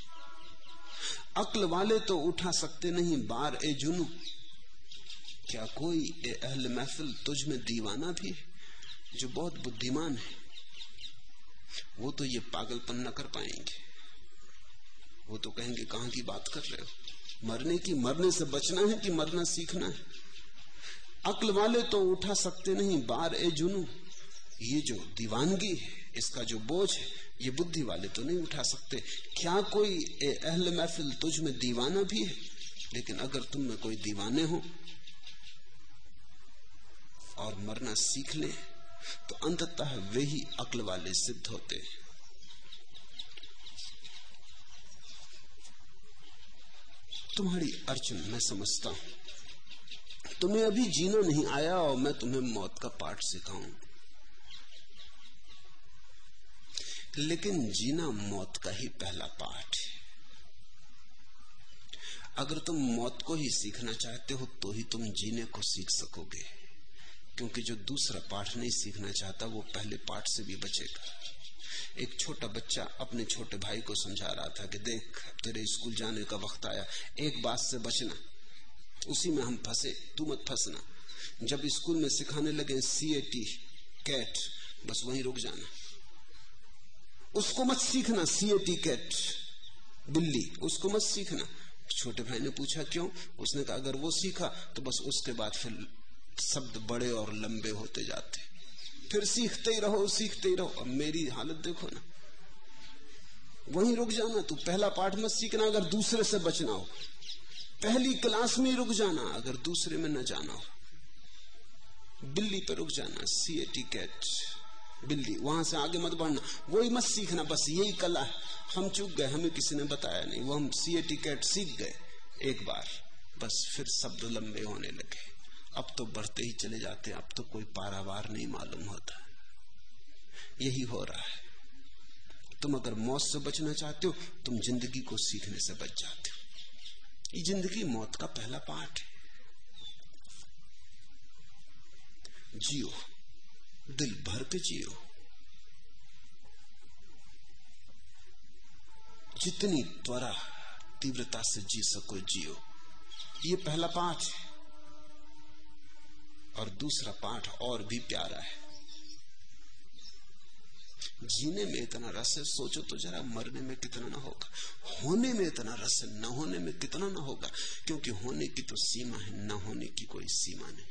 अक्ल वाले तो उठा सकते नहीं बार ए जुनू, क्या कोई ए अहल महफिल तुझ में दीवाना भी है। जो बहुत बुद्धिमान है वो तो ये पागलपन न कर पाएंगे, वो तो कहेंगे कहां की बात कर रहे हो, मरने की, मरने से बचना है कि मरना सीखना है। अक्ल वाले तो उठा सकते नहीं बार ए जुनू, ये जो दीवानगी है, इसका जो बोझ है, ये बुद्धि वाले तो नहीं उठा सकते। क्या कोई ए अहल महफिल तुझ में दीवाना भी है। लेकिन अगर तुम में कोई दीवाने हो और मरना सीख ले तो अंततः वे ही अक्ल वाले सिद्ध होते हैं। तुम्हारी अर्जुन मैं समझता हूं, तुम्हें अभी जीना नहीं आया और मैं तुम्हें मौत का पाठ सिखाऊं। लेकिन जीना मौत का ही पहला पाठ है। अगर तुम मौत को ही सीखना चाहते हो तो ही तुम जीने को सीख सकोगे, क्योंकि जो दूसरा पाठ नहीं सीखना चाहता वो पहले पाठ से भी बचेगा। एक छोटा बच्चा अपने छोटे भाई को समझा रहा था कि देख तेरे स्कूल जाने का वक्त आया, एक बात से बचना, उसी में हम फंसे, तू मत फंसना। जब स्कूल में सिखाने लगे CAT कैट, बस वहीं रुक जाना, उसको मत सीखना। CAT कैट बिल्ली, उसको मत सीखना। छोटे भाई ने पूछा क्यों? उसने कहा अगर वो सीखा तो बस उसके बाद फिर शब्द बड़े और लंबे होते जाते, फिर सीखते ही रहो सीखते ही रहो। अब मेरी हालत देखो ना, वहीं रुक जाना। तू पहला पाठ मत सीखना अगर दूसरे से बचना हो, पहली क्लास में ही रुक जाना अगर दूसरे में न जाना हो। बिल्ली पे रुक जाना, CAT कैट बिल्ली, वहां से आगे मत बढ़ना, वही मत सीखना। बस यही कला है, हम चूक गए, हमें किसी ने बताया नहीं, वो हम CAT कैट सीख गए एक बार, बस फिर शब्द लंबे होने लगे। अब तो बढ़ते ही चले जाते, अब तो कोई पारावार नहीं मालूम होता। यही हो रहा है। तुम अगर मौत से बचना चाहते हो, तुम जिंदगी को सीखने से बच जाते हो। ये जिंदगी मौत का पहला पाठ है। जियो, दिल भर के जियो, जितनी त्वरा तीव्रता से जी सको जियो। ये पहला पाठ है। और दूसरा पाठ और भी प्यारा है। जीने में इतना रस है, सोचो तो जरा मरने में कितना ना होगा, होने में इतना रस है, न होने में कितना ना होगा। क्योंकि होने की तो सीमा है, न होने की कोई सीमा नहीं।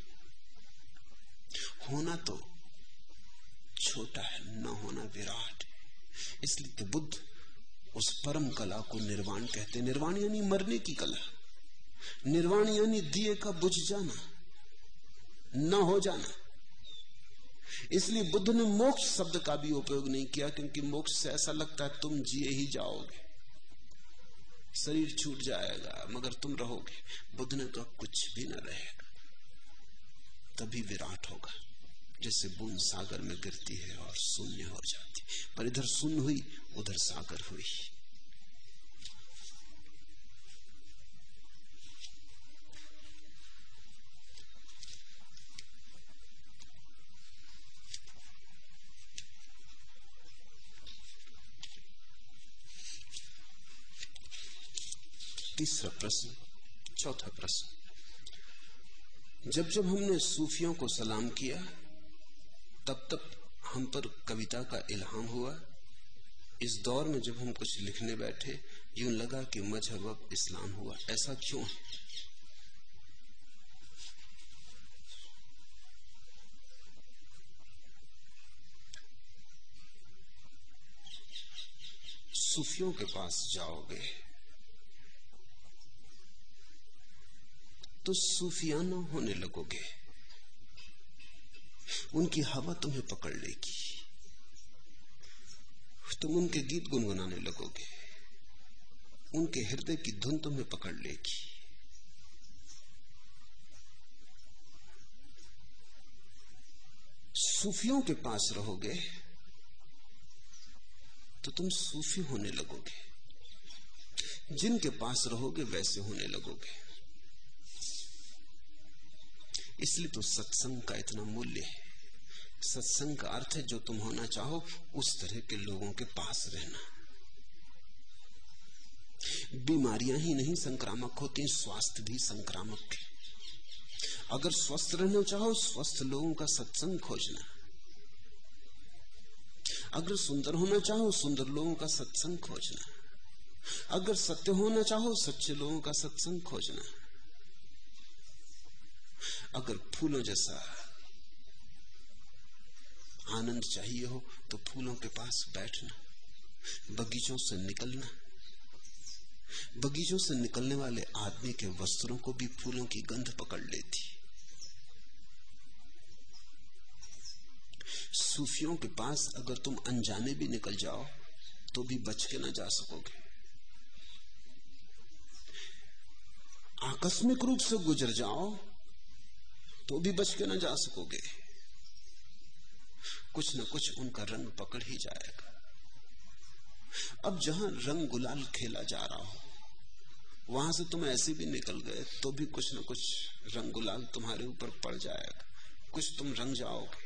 होना तो छोटा है, न होना विराट है। इसलिए तो बुद्ध उस परम कला को निर्वाण कहते। निर्वाण यानी मरने की कला, निर्वाण यानी दिए का बुझ जाना, न हो जाना। इसलिए बुद्ध ने मोक्ष शब्द का भी उपयोग नहीं किया, क्योंकि मोक्ष से ऐसा लगता है तुम जिए ही जाओगे, शरीर छूट जाएगा मगर तुम रहोगे। बुद्ध ने कहा कुछ भी न रहेगा, तभी विराट होगा। जैसे बूंद सागर में गिरती है और शून्य हो जाती, पर इधर शून्य हुई उधर सागर हुई। तीसरा प्रश्न, चौथा प्रश्न। जब जब हमने सूफियों को सलाम किया तब तब हम पर कविता का इल्हाम हुआ। इस दौर में जब हम कुछ लिखने बैठे यूं लगा कि मजहब अब इस्लाम हुआ। ऐसा क्यों है? सूफियों के पास जाओगे तो सूफियाना होने लगोगे, उनकी हवा तुम्हें पकड़ लेगी, तुम उनके गीत गुनगुनाने लगोगे, उनके हृदय की धुन तुम्हें पकड़ लेगी। सूफियों के पास रहोगे तो तुम सूफी होने लगोगे, जिनके पास रहोगे वैसे होने लगोगे। इसलिए तो सत्संग का इतना मूल्य है। सत्संग का अर्थ है जो तुम होना चाहो उस तरह के लोगों के पास रहना। बीमारियां ही नहीं संक्रामक होती, स्वास्थ्य भी संक्रामक है। अगर स्वस्थ रहना चाहो स्वस्थ लोगों का सत्संग खोजना। अगर सुंदर होना चाहो सुंदर लोगों का सत्संग खोजना। अगर सत्य होना चाहो सच्चे लोगों का सत्संग खोजना। अगर फूलों जैसा आनंद चाहिए हो तो फूलों के पास बैठना, बगीचों से निकलना। बगीचों से निकलने वाले आदमी के वस्त्रों को भी फूलों की गंध पकड़ लेती। सूफियों के पास अगर तुम अनजाने भी निकल जाओ तो भी बच के ना जा सकोगे। आकस्मिक रूप से गुजर जाओ तो भी बच के ना जा सकोगे। कुछ न कुछ उनका रंग पकड़ ही जाएगा। अब जहां रंग गुलाल खेला जा रहा हो वहां से तुम ऐसे भी निकल गए तो भी कुछ न कुछ रंग गुलाल तुम्हारे ऊपर पड़ जाएगा, कुछ तुम रंग जाओगे।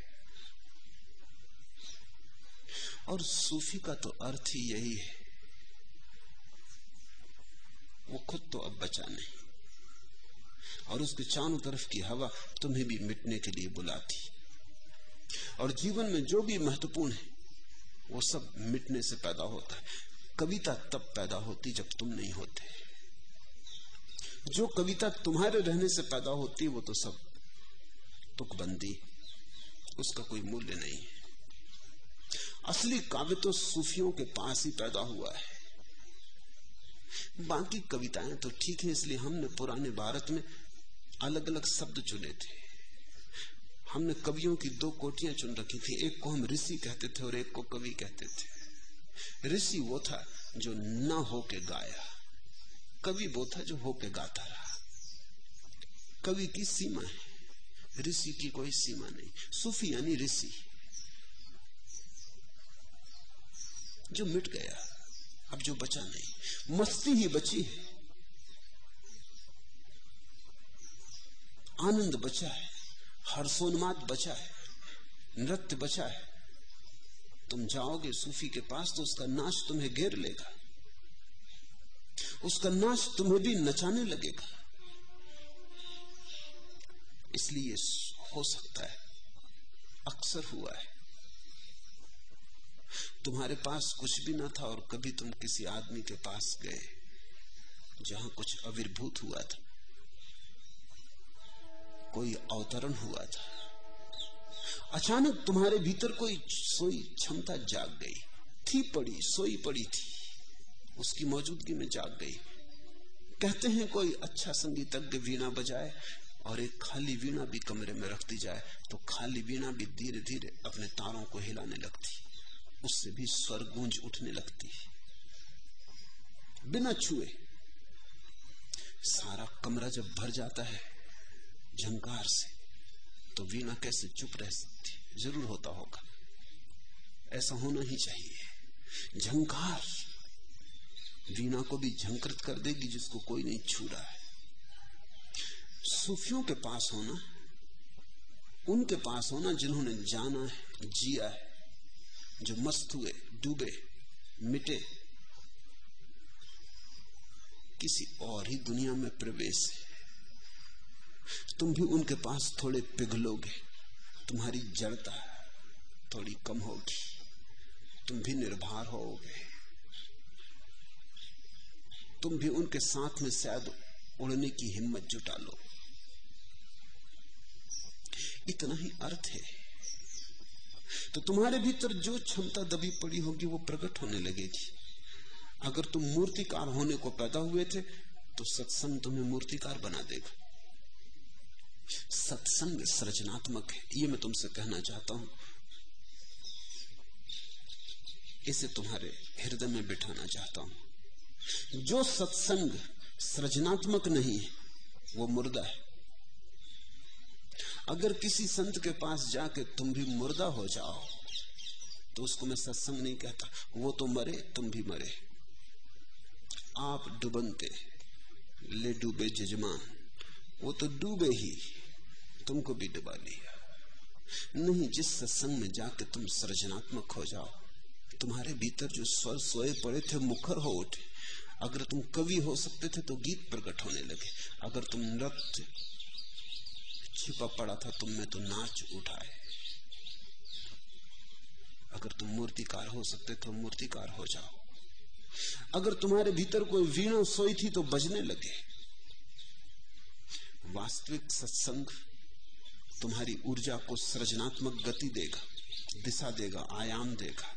और सूफी का तो अर्थ ही यही है, वो खुद तो अब बचा नहीं और उसके चारों तरफ की हवा तुम्हें भी मिटने के लिए बुलाती। और जीवन में जो भी महत्वपूर्ण है वो सब मिटने से पैदा होता है। कविता तब पैदा होती जब तुम नहीं होते। जो कविता तुम्हारे रहने से पैदा होती वो तो सब तुकबंदी, उसका कोई मूल्य नहीं है। असली काव्य तो सूफियों के पास ही पैदा हुआ है। बाकी कविताएं तो ठीक है, इसलिए हमने पुराने भारत में अलग अलग शब्द चुने थे। हमने कवियों की दो कोटियां चुन रखी थी, एक को हम ऋषि कहते थे और एक को कवि कहते थे। ऋषि वो था जो न होके गाया, कवि वो था जो होके गाता रहा। कवि की सीमा है, ऋषि की कोई सीमा नहीं। सूफी यानी ऋषि जो मिट गया, अब जो बचा नहीं। मस्ती ही बची है, आनंद बचा है, हर्षोन्माद बचा है, नृत्य बचा है। तुम जाओगे सूफी के पास तो उसका नाच तुम्हें घेर लेगा, उसका नाच तुम्हें भी नचाने लगेगा। इसलिए हो सकता है, अक्सर हुआ है, तुम्हारे पास कुछ भी ना था और कभी तुम किसी आदमी के पास गए जहां कुछ आविर्भूत हुआ था, कोई अवतरण हुआ था। अचानक तुम्हारे भीतर कोई सोई क्षमता जाग गई थी, पड़ी सोई पड़ी थी, उसकी मौजूदगी में जाग गई। कहते हैं कोई अच्छा संगीतज्ञ वीणा बजाए और एक खाली वीणा भी कमरे में रख दी जाए तो खाली वीणा भी धीरे धीरे अपने तारों को हिलाने लगती, उससे भी स्वर गूंज उठने लगती बिना छुए। सारा कमरा जब भर जाता है झंकार से तो वीणा कैसे चुप रह सकती? जरूर होता होगा, ऐसा होना ही चाहिए। झंकार वीणा को भी झंकृत कर देगी जिसको कोई नहीं छू रहा है। सूफियों के पास होना, उनके पास होना जिन्होंने जाना है, जिया है, जो मस्त हुए, डूबे, मिटे, किसी और ही दुनिया में प्रवेश है। तुम भी उनके पास थोड़े पिघलोगे, तुम्हारी जड़ता थोड़ी कम होगी, तुम भी निर्भर होगे, तुम भी उनके साथ में शायद उड़ने की हिम्मत जुटा लो। इतना ही अर्थ है। तो तुम्हारे भीतर जो क्षमता दबी पड़ी होगी वो प्रकट होने लगेगी। अगर तुम मूर्तिकार होने को पैदा हुए थे तो सत्संग तुम्हें मूर्तिकार बना देगा। सत्संग सृजनात्मक है, ये मैं तुमसे कहना चाहता हूं, इसे तुम्हारे हृदय में बिठाना चाहता हूं। जो सत्संग सृजनात्मक नहीं है वो मुर्दा है। अगर किसी संत के पास जाके तुम भी मुर्दा हो जाओ तो उसको मैं सत्संग नहीं कहता, वो तो मरे, तुम भी मरे। आप डूबनते ले डूबे जजमान, वो तो डूबे ही, तुमको भी डुबा लिया। नहीं, जिस सत्संग में जाके तुम सृजनात्मक हो जाओ, तुम्हारे भीतर जो स्वर सोए पड़े थे मुखर हो उठे। अगर तुम कवि हो सकते थे तो गीत प्रकट होने लगे। अगर तुम नृत्य छिपा पड़ा था तुम में तो नाच उठाए। अगर तुम मूर्तिकार हो सकते तो मूर्तिकार हो जाओ। अगर तुम्हारे भीतर कोई वीणा सोई थी तो बजने लगे। वास्तविक सत्संग तुम्हारी ऊर्जा को सृजनात्मक गति देगा, दिशा देगा, आयाम देगा।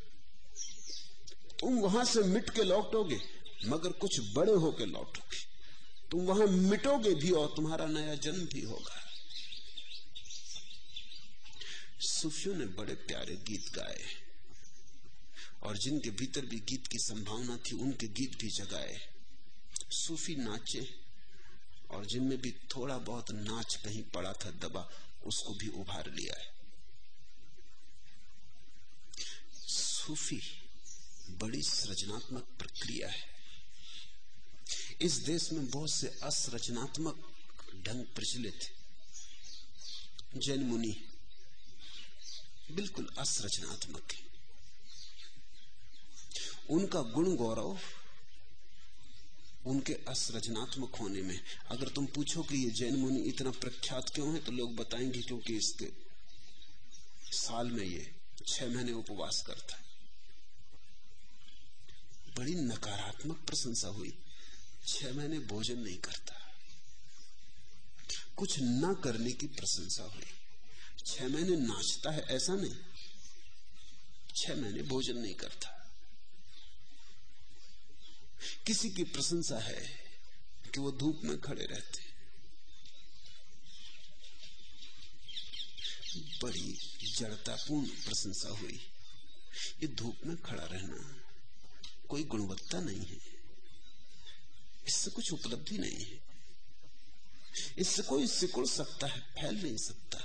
तुम वहां से मिट के लौटोगे मगर कुछ बड़े होके लौटोगे। तुम वहां मिटोगे भी और तुम्हारा नया जन्म भी होगा। सूफियों ने बड़े प्यारे गीत गाए और जिनके भीतर भी गीत की संभावना थी उनके गीत भी जगाए। सूफी नाचे और जिनमें भी थोड़ा बहुत नाच कहीं पड़ा था दबा, उसको भी उभार लिया है। सूफी बड़ी सृजनात्मक प्रक्रिया है। इस देश में बहुत से असृजनात्मक ढंग प्रचलित है। जैन मुनि बिल्कुल असृजनात्मक है। उनका गुण गौरव उनके असृजनात्मक होने में। अगर तुम पूछो कि ये जैन मुनि इतना प्रख्यात क्यों है तो लोग बताएंगे क्योंकि इसके साल में ये 6 महीने उपवास करता है। बड़ी नकारात्मक प्रशंसा हुई। 6 महीने भोजन नहीं करता। कुछ ना करने की प्रशंसा हुई। 6 महीने नाचता है ऐसा नहीं, 6 महीने भोजन नहीं करता। किसी की प्रशंसा है कि वो धूप में खड़े रहते। बड़ी जड़तापूर्ण प्रशंसा हुई। ये धूप में खड़ा रहना कोई गुणवत्ता नहीं है, इससे कुछ उपलब्धि नहीं है, इससे कोई सिकुड़ सकता है, फैल नहीं सकता,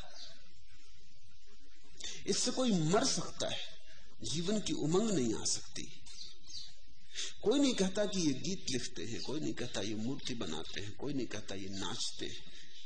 इससे कोई मर सकता है, जीवन की उमंग नहीं आ सकती। कोई नहीं कहता कि ये गीत लिखते हैं, कोई नहीं कहता ये मूर्ति बनाते हैं, कोई नहीं कहता ये नाचते हैं।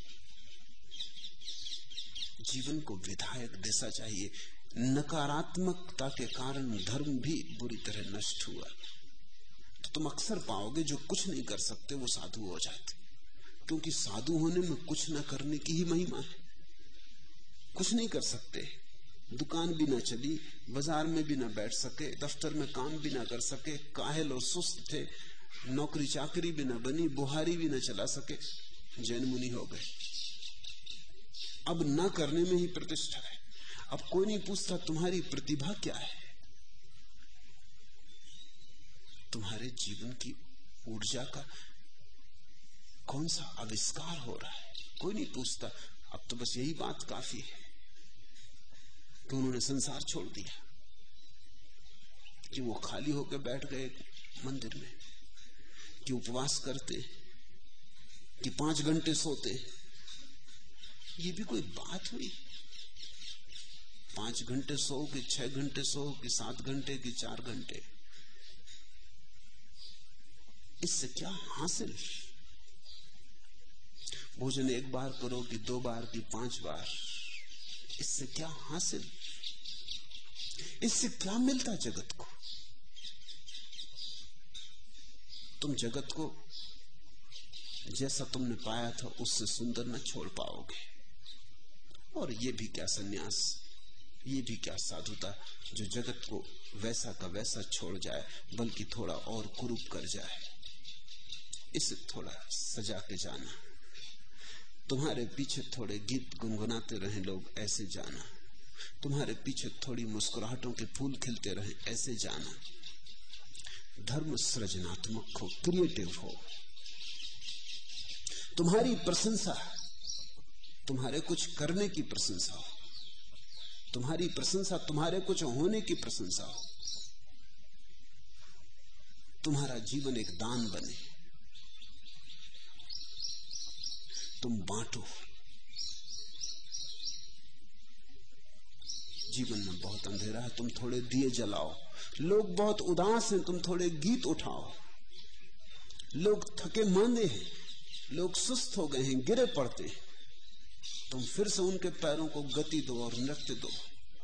जीवन को विधायक दिशा चाहिए। नकारात्मकता के कारण धर्म भी बुरी तरह नष्ट हुआ। तो तुम अक्सर पाओगे जो कुछ नहीं कर सकते वो साधु हो जाते, क्योंकि साधु होने में कुछ न करने की ही महिमा है। कुछ नहीं कर सकते, दुकान भी ना चली, बाजार में भी ना बैठ सके, दफ्तर में काम भी ना कर सके, काहिल और सुस्त थे, नौकरी चाकरी भी ना बनी, बुहारी भी ना चला सके, जैन मुनि हो गए। अब ना करने में ही प्रतिष्ठा है। अब कोई नहीं पूछता तुम्हारी प्रतिभा क्या है, तुम्हारे जीवन की ऊर्जा का कौन सा आविष्कार हो रहा है, कोई नहीं पूछता। अब तो बस यही बात काफी है कि उन्होंने संसार छोड़ दिया, कि वो खाली होकर बैठ गए मंदिर में, कि उपवास करते, कि 5 घंटे सोते। ये भी कोई बात हुई? 5 घंटे सो कि 6 घंटे सो कि 7 घंटे कि 4 घंटे, इससे क्या हासिल? भोजन 1 बार करो कि 2 बार कि 5 बार, इससे क्या हासिल? इससे क्या मिलता जगत को? तुम जगत को जैसा तुमने पाया था उससे सुंदर न छोड़ पाओगे। और ये भी क्या सन्यास, ये भी क्या साधुता जो जगत को वैसा का वैसा छोड़ जाए, बल्कि थोड़ा और कुरूप कर जाए। इसे थोड़ा सजा के जाना। तुम्हारे पीछे थोड़े गीत गुनगुनाते रहे लोग, ऐसे जाना। तुम्हारे पीछे थोड़ी मुस्कुराहटों के फूल खिलते रहे, ऐसे जाना। धर्म सृजनात्मक हो, क्रिएटिव हो। तुम्हारी प्रशंसा तुम्हारे कुछ करने की प्रशंसा हो, तुम्हारी प्रशंसा तुम्हारे कुछ होने की प्रशंसा हो। तुम्हारा जीवन एक दान बने, तुम बांटो। जीवन में बहुत अंधेरा है, तुम थोड़े दिए जलाओ। लोग बहुत उदास हैं, तुम थोड़े गीत उठाओ। लोग थके मांदे हैं, लोग सुस्त हो गए हैं, गिरे पड़ते हैं, तुम फिर से उनके पैरों को गति दो और नृत्य दो।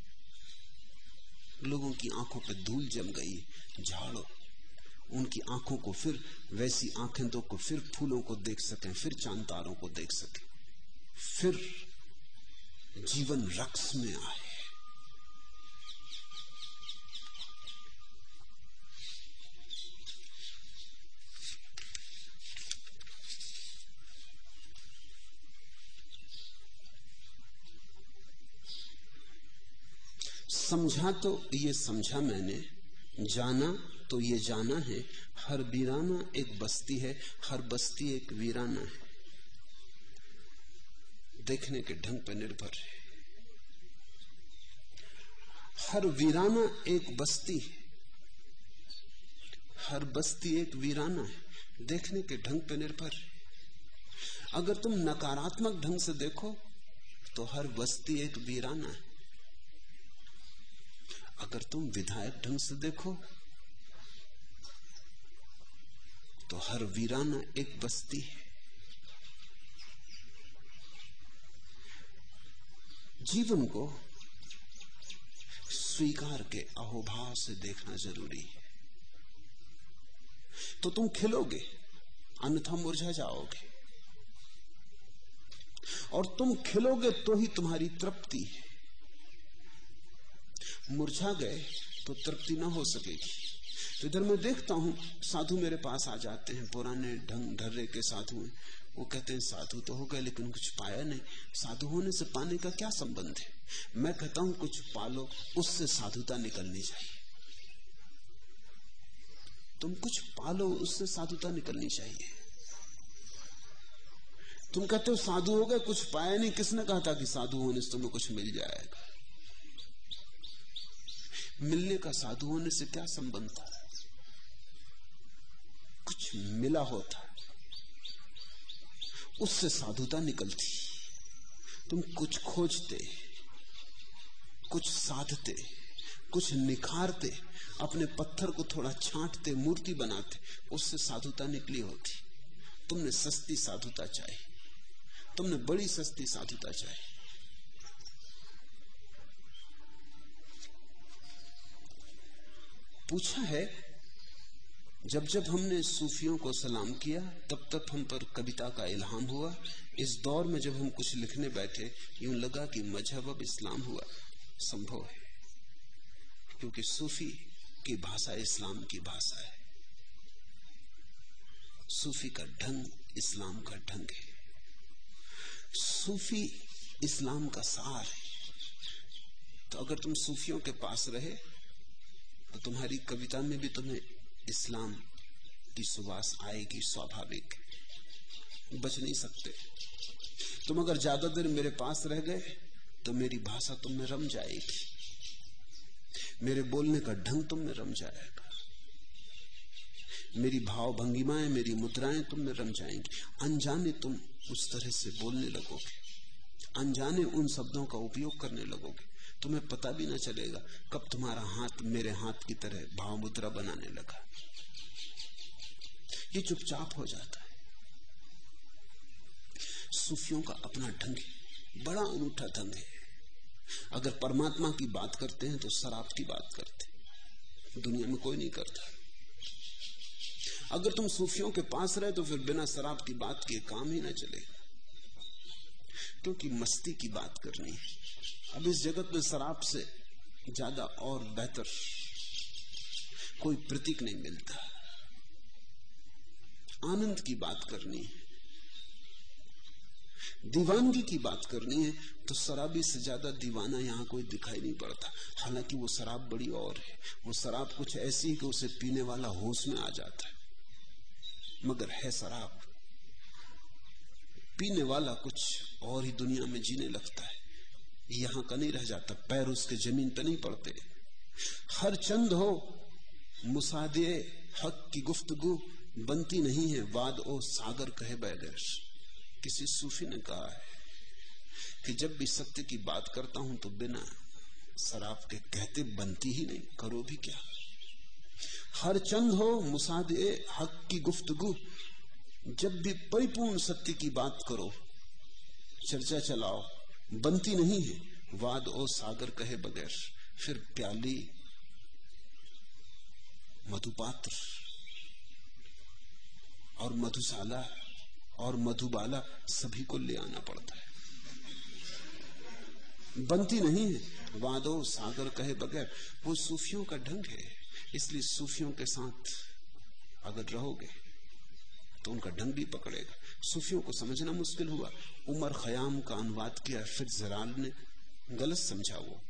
लोगों की आंखों पे धूल जम गई, झाड़ो उनकी आंखों को, फिर वैसी आंखें दो को फिर फूलों को देख सकें, फिर चांद तारों को देख सकें, फिर जीवन रक्स में आए। समझा तो ये समझा मैंने, जाना तो ये जाना है, हर वीराना एक बस्ती है, हर बस्ती एक वीराना है। देखने के ढंग पर निर्भर है। हर वीराना एक बस्ती है, हर बस्ती एक वीराना है, देखने के ढंग पर निर्भर है। अगर तुम नकारात्मक ढंग से देखो तो हर बस्ती एक वीराना है, अगर तुम विधायक ढंग से देखो तो हर वीराना एक बस्ती है। जीवन को स्वीकार के अहोभाव से देखना जरूरी है, तो तुम खिलोगे, अन्यथा मुरझा जाओगे। और तुम खिलोगे तो ही तुम्हारी तृप्ति है, मुरझा गए तो तृप्ति ना हो सकेगी। तो इधर मैं देखता हूं साधु मेरे पास आ जाते हैं, पुराने ढंग ढर्रे के साधु हैं। वो कहते हैं साधु तो हो गए लेकिन कुछ पाया नहीं। साधु होने से पाने का क्या संबंध है? मैं कहता हूं कुछ पालो, उससे साधुता निकलनी चाहिए। तुम कुछ पालो, उससे साधुता निकलनी चाहिए। तुम कहते हो साधु हो गए, कुछ पाया नहीं। किसने कहा था कि साधु होने से तुम्हें कुछ मिल जाएगा? मिलने का साधु होने से क्या संबंध था? कुछ मिला होता, उससे साधुता निकलती। तुम कुछ खोजते, कुछ साधते, कुछ निखारते, अपने पत्थर को थोड़ा छांटते, मूर्ति बनाते, उससे साधुता निकली होती। तुमने सस्ती साधुता चाही, तुमने बड़ी सस्ती साधुता चाही। पूछा है, जब जब हमने सूफियों को सलाम किया तब तब हम पर कविता का इल्हाम हुआ। इस दौर में जब हम कुछ लिखने बैठे यूं लगा कि मजहब अब इस्लाम हुआ। संभव है, क्योंकि सूफी की भाषा इस्लाम की भाषा है, सूफी का ढंग इस्लाम का ढंग है, सूफी इस्लाम का सार है। तो अगर तुम सूफियों के पास रहे तो तुम्हारी कविता में भी तुम्हें इस्लाम की सुवास आएगी, स्वाभाविक, बच नहीं सकते। तुम अगर ज्यादा देर मेरे पास रह गए तो मेरी भाषा तुम में रम जाएगी, मेरे बोलने का ढंग तुम में रम जाएगा, मेरी भाव भंगिमाएं, मेरी मुद्राएं तुम में रम जाएंगी। अनजाने तुम उस तरह से बोलने लगोगे, अनजाने उन शब्दों का उपयोग करने लगोगे, तुम्हें पता भी ना चलेगा कब तुम्हारा हाथ मेरे हाथ की तरह भाव मुद्रा बनाने लगा। ये चुपचाप हो जाता है। सूफियों का अपना ढंग है, बड़ा अनूठा ढंग है। अगर परमात्मा की बात करते हैं तो शराब की बात करते, दुनिया में कोई नहीं करता। अगर तुम सूफियों के पास रहे तो फिर बिना शराब की बात किए काम ही ना चले, क्योंकि मस्ती की बात करनी है। अब इस जगत में शराब से ज्यादा और बेहतर कोई प्रतीक नहीं मिलता। आनंद की बात करनी है, दीवानगी की बात करनी है तो शराबी से ज्यादा दीवाना यहां कोई दिखाई नहीं पड़ता। हालांकि वो शराब बड़ी और है, वो शराब कुछ ऐसी कि उसे पीने वाला होश में आ जाता है, मगर है शराब। पीने वाला कुछ और ही दुनिया में जीने लगता है, यहां का नहीं रह जाता, पैर उसके जमीन पर नहीं पड़ते। हर चंद हो मुसादे हक की गुफ्तगू बनती नहीं है, वाद ओ सागर कहे बगैर। किसी सूफी ने कहा है कि जब भी सत्य की बात करता हूं तो बिना शराब के कहते बनती ही नहीं, करो भी क्या। हर चंद हो मुसादे हक की गुफ्तगू, जब भी परिपूर्ण सत्य की बात करो, चर्चा चलाओ बनती नहीं है वाद ओ सागर कहे बगैर। फिर प्याली, मधुपात्र और मधुशाला और मधुबाला सभी को ले आना पड़ता है। बनती नहीं है वादो सागर कहे बगैर। वो सूफियों का ढंग है, इसलिए सूफियों के साथ अगर रहोगे तो उनका ढंग भी पकड़ेगा। सूफियों को समझना मुश्किल हुआ। उमर खयाम का अनुवाद किया फिट्जराल्ड ने, गलत समझा वो।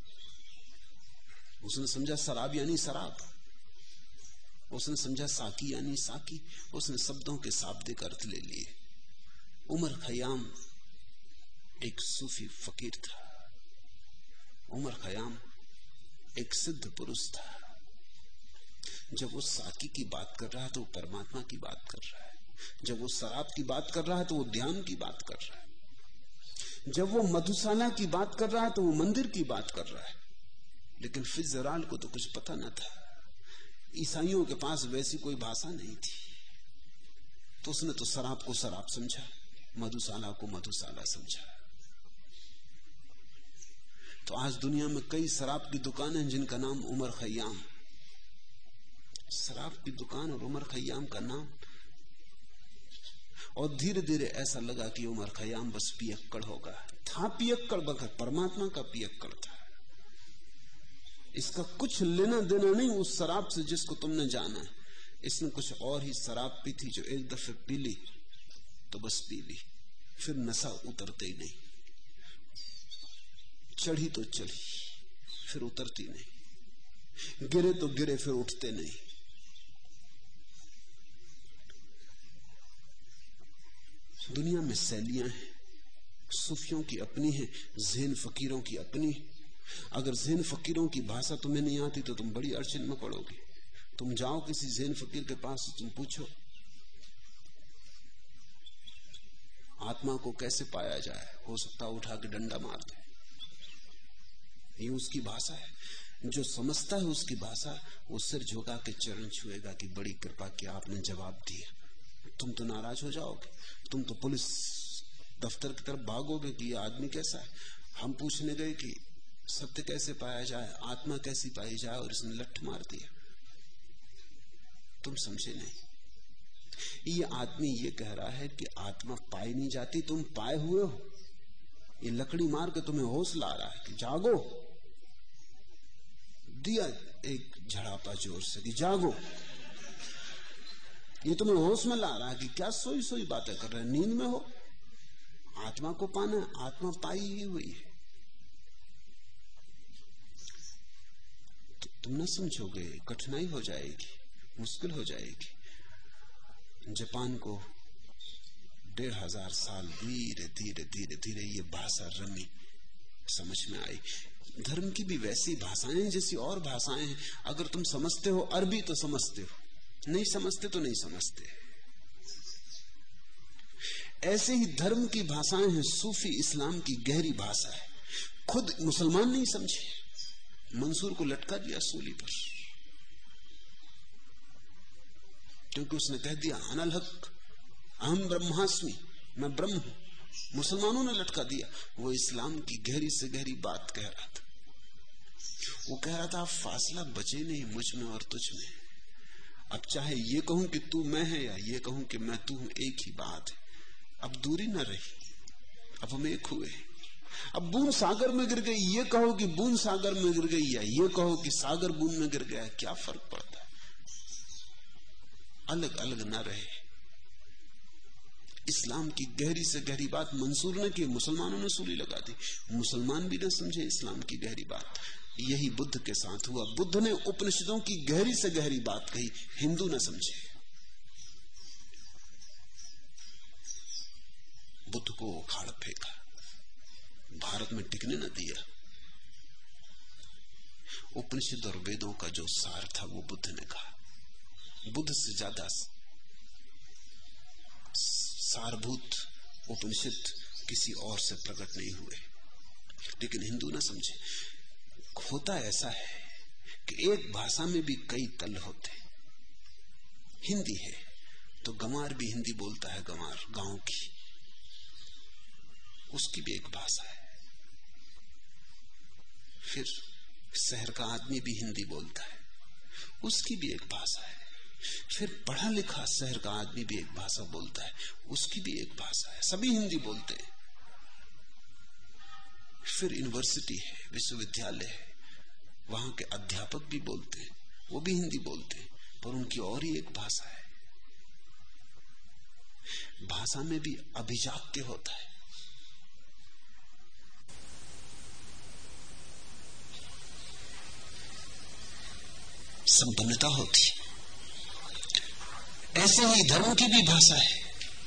उसने समझा शराब यानी शराब, उसने समझा साकी यानी साकी, उसने शब्दों के शाब्दिक अर्थ ले लिए। उमर खयाम एक सूफी फकीर था। उमर खयाम एक सिद्ध पुरुष था। जब वो साकी की बात कर रहा है तो वो परमात्मा की बात कर रहा है। जब वो शराब की बात कर रहा है तो वो ध्यान की बात कर रहा है। जब वो मधुशाला की बात कर रहा है तो वो मंदिर की बात कर रहा है। लेकिन फिट्जराल्ड को तो कुछ पता न था। ईसाइयों के पास वैसी कोई भाषा नहीं थी, तो उसने तो शराब को शराब समझा, मधुशाला को मधुशाला समझा। तो आज दुनिया में कई शराब की दुकानें हैं जिनका नाम उमर खयाम। शराब की दुकान और उमर खयाम का नाम, और धीरे धीरे ऐसा लगा कि उमर खयाम बस पियक्कड़ होगा। था पियक्कड़, बकर परमात्मा का पियक्कड़ था। इसका कुछ लेना देना नहीं उस शराब से जिसको तुमने जाना है। इसने कुछ और ही शराब पी थी जो एक दफे पी ली तो बस पी ली, फिर नशा उतरते ही नहीं। चढ़ी तो चढ़ी फिर उतरती नहीं, गिरे तो गिरे फिर उठते नहीं। दुनिया में शैलियां हैं, सूफियों की अपनी है, ज़ेन फकीरों की अपनी। अगर ज़ेन फकीरों की भाषा तुम्हें नहीं आती तो तुम बड़ी अड़चन में पड़ोगे। तुम जाओ किसी ज़ेन फकीर के पास, तुम पूछो आत्मा को कैसे पाया जाए, हो सकता उठा के डंडा मार दे। ये उसकी भाषा है। जो समझता है उसकी भाषा, वो सिर झुका के चरण छुएगा कि बड़ी कृपा कि आपने जवाब दिया। तुम तो नाराज हो जाओगे, तुम तो पुलिस दफ्तर की तरफ भागोगे कि ये आदमी कैसा है। हम पूछने गए कि सत्य कैसे पाया जाए, आत्मा कैसी पाई जाए, और इसने लठ मार दिया। तुम समझे नहीं। ये आदमी ये कह रहा है कि आत्मा पाई नहीं जाती, तुम पाए हुए हो। ये लकड़ी मार के तुम्हें होश ला रहा है कि जागो। दिया एक झड़ापा जोर से कि जागो। ये तुम्हें होश में ला रहा है कि क्या सोई सोई बातें कर रहे हैं, नींद में हो। आत्मा को पाना, आत्मा पाई ही हुई है। तो तुम न समझोगे, कठिनाई हो जाएगी, मुश्किल हो जाएगी। जापान को 1500 साल धीरे धीरे धीरे धीरे ये भाषा रमी, समझ में आई। धर्म की भी वैसी भाषाएं जैसी और भाषाएं हैं। अगर तुम समझते हो अरबी तो समझते हो, नहीं समझते तो नहीं समझते। ऐसे ही धर्म की भाषाएं हैं। सूफी इस्लाम की गहरी भाषा है। खुद मुसलमान नहीं समझे, मंसूर को लटका दिया सूली पर, क्योंकि उसने कह दिया अनल हक अहम ब्रह्मास्मि, मैं ब्रह्म हूं। मुसलमानों ने लटका दिया। वो इस्लाम की गहरी से गहरी बात कह रहा था। वो कह रहा था फासला बचे नहीं मुझ में और तुझ में। अब चाहे ये कहूं कि तू मैं है या ये कहूं कि मैं तू हूं, एक ही बात है। अब दूरी न रही, अब हम एक हुए। अब बूंद सागर में गिर गई, ये कहो कि बूंद सागर में गिर गई या ये कहो कि सागर बूंद में गिर गया, क्या फर्क पड़ता है। अलग अलग न रहे। इस्लाम की गहरी से गहरी बात मंसूर ने की, मुसलमानों ने सूली लगा दी। मुसलमान भी न समझे इस्लाम की गहरी बात। यही बुद्ध के साथ हुआ। बुद्ध ने उपनिषदों की गहरी से गहरी बात कही, हिंदू न समझे। बुद्ध को उखाड़ फेंका, भारत में टिकने न दिया। उपनिषद और वेदों का जो सार था वो बुद्ध ने कहा। बुद्ध से ज्यादा सारभूत उपनिषद किसी और से प्रकट नहीं हुए, लेकिन हिंदू न समझे। होता ऐसा है कि एक भाषा में भी कई तल होते। हिंदी है तो गंवार भी हिंदी बोलता है, गंवार गांव की, उसकी भी एक भाषा है। फिर शहर का आदमी भी हिंदी बोलता है, उसकी भी एक भाषा है। फिर पढ़ा लिखा शहर का आदमी भी एक भाषा बोलता है, उसकी भी एक भाषा है। सभी हिंदी बोलते हैं। फिर यूनिवर्सिटी है, विश्वविद्यालय है, वहां के अध्यापक भी बोलते हैं, वो भी हिंदी बोलते हैं, पर उनकी और ही एक भाषा है। भाषा में भी अभिजात्य होता है। संपन्नता होती। ऐसे ही धर्म की भी भाषा है।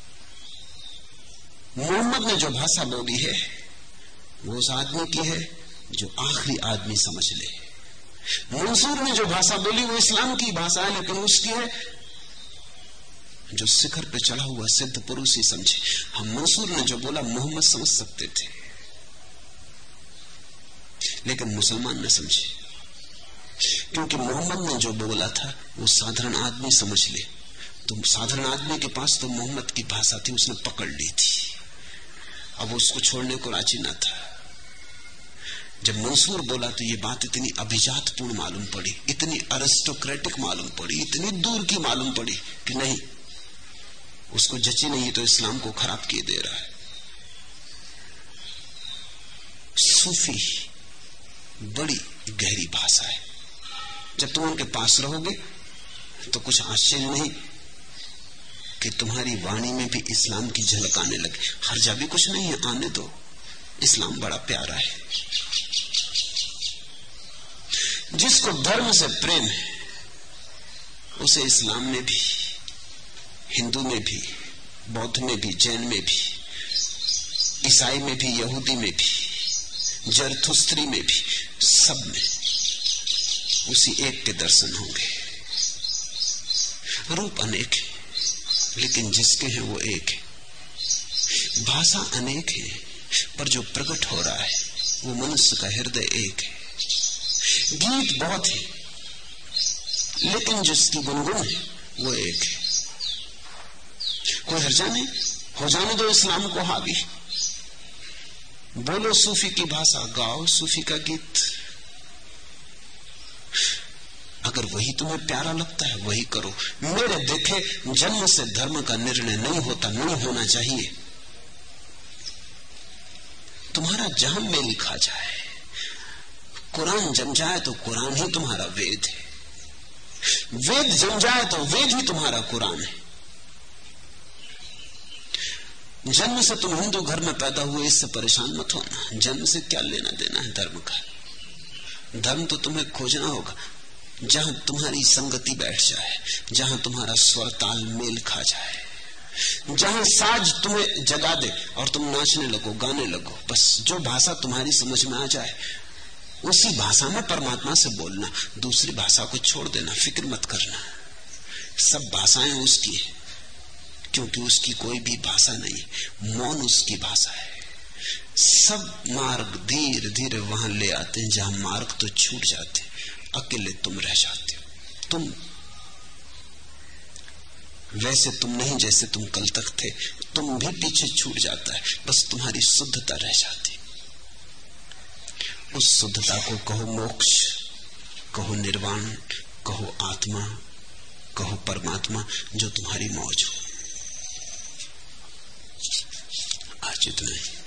मोहम्मद ने जो भाषा बोली है वो उस आदमी की है जो आखिरी आदमी समझ ले। मंसूर ने जो भाषा बोली वो इस्लाम की भाषा है, लेकिन उसकी है जो शिखर पे चढ़ा हुआ सिद्ध पुरुष ही समझे। हम मंसूर ने जो बोला मोहम्मद समझ सकते थे, लेकिन मुसलमान न समझे, क्योंकि मोहम्मद ने जो बोला था वो साधारण आदमी समझ ले। तो साधारण आदमी के पास तो मोहम्मद की भाषा थी, उसने पकड़ ली थी, अब उसको छोड़ने को राजी न था। जब मंसूर बोला तो ये बात इतनी अभिजातपूर्ण मालूम पड़ी, इतनी अरिस्टोक्रेटिक मालूम पड़ी, इतनी दूर की मालूम पड़ी कि नहीं, उसको जची नहीं, तो इस्लाम को खराब किए दे रहा है। सूफी बड़ी गहरी भाषा है। जब तुम उनके पास रहोगे तो कुछ आश्चर्य नहीं कि तुम्हारी वाणी में भी इस्लाम की झलक आने लगे। हर्जा भी कुछ नहीं है, आने दो, इस्लाम बड़ा प्यारा है। जिसको धर्म से प्रेम है उसे इस्लाम में भी, हिंदू में भी, बौद्ध में भी, जैन में भी, ईसाई में भी, यहूदी में भी, जरथुस्त्री में भी, सब में उसी एक के दर्शन होंगे। रूप अनेक है, लेकिन जिसके हैं वो एक है। भाषा अनेक है, पर जो प्रकट हो रहा है वो मनुष्य का हृदय एक है। गीत बहुत है, लेकिन जिसकी गुनगुन है वो एक है। कोई हर्जा नहीं, हो जाने दो इस्लाम को हावी। बोलो सूफी की भाषा, गाओ सूफी का गीत। अगर वही तुम्हें प्यारा लगता है वही करो। मेरे देखे जन्म से धर्म का निर्णय नहीं होता, नहीं होना चाहिए। तुम्हारा जहां मेल खा जाए, कुरान जम जाए तो कुरान ही तुम्हारा वेद है, वेद जम जाए तो वेद ही तुम्हारा कुरान है। जन्म से तुम हिंदू घर में पैदा हुए, इससे परेशान मत होना। जन्म से क्या लेना देना है धर्म का। धर्म तो तुम्हें खोजना होगा जहां तुम्हारी संगति बैठ जाए, जहां तुम्हारा स्वर ताल मेल खा जाए, जहां साज तुम्हें जगा दे और तुम नाचने लगो, गाने लगो। बस जो भाषा तुम्हारी समझ में आ जाए उसी भाषा में परमात्मा से बोलना, दूसरी भाषा को छोड़ देना, फिक्र मत करना। सब भाषाएं उसकी है, क्योंकि उसकी कोई भी भाषा नहीं, मौन उसकी भाषा है। सब मार्ग धीरे धीरे वहां ले आते हैं जहां मार्ग तो छूट जाते, अकेले तुम रह जाते हो। तुम वैसे तुम नहीं जैसे तुम कल तक थे, तुम भी पीछे छूट जाता है, बस तुम्हारी शुद्धता रह जाती। उस शुद्धता को कहो मोक्ष, कहो निर्वाण, कहो आत्मा, कहो परमात्मा, जो तुम्हारी मौज हो। आज इतना ही।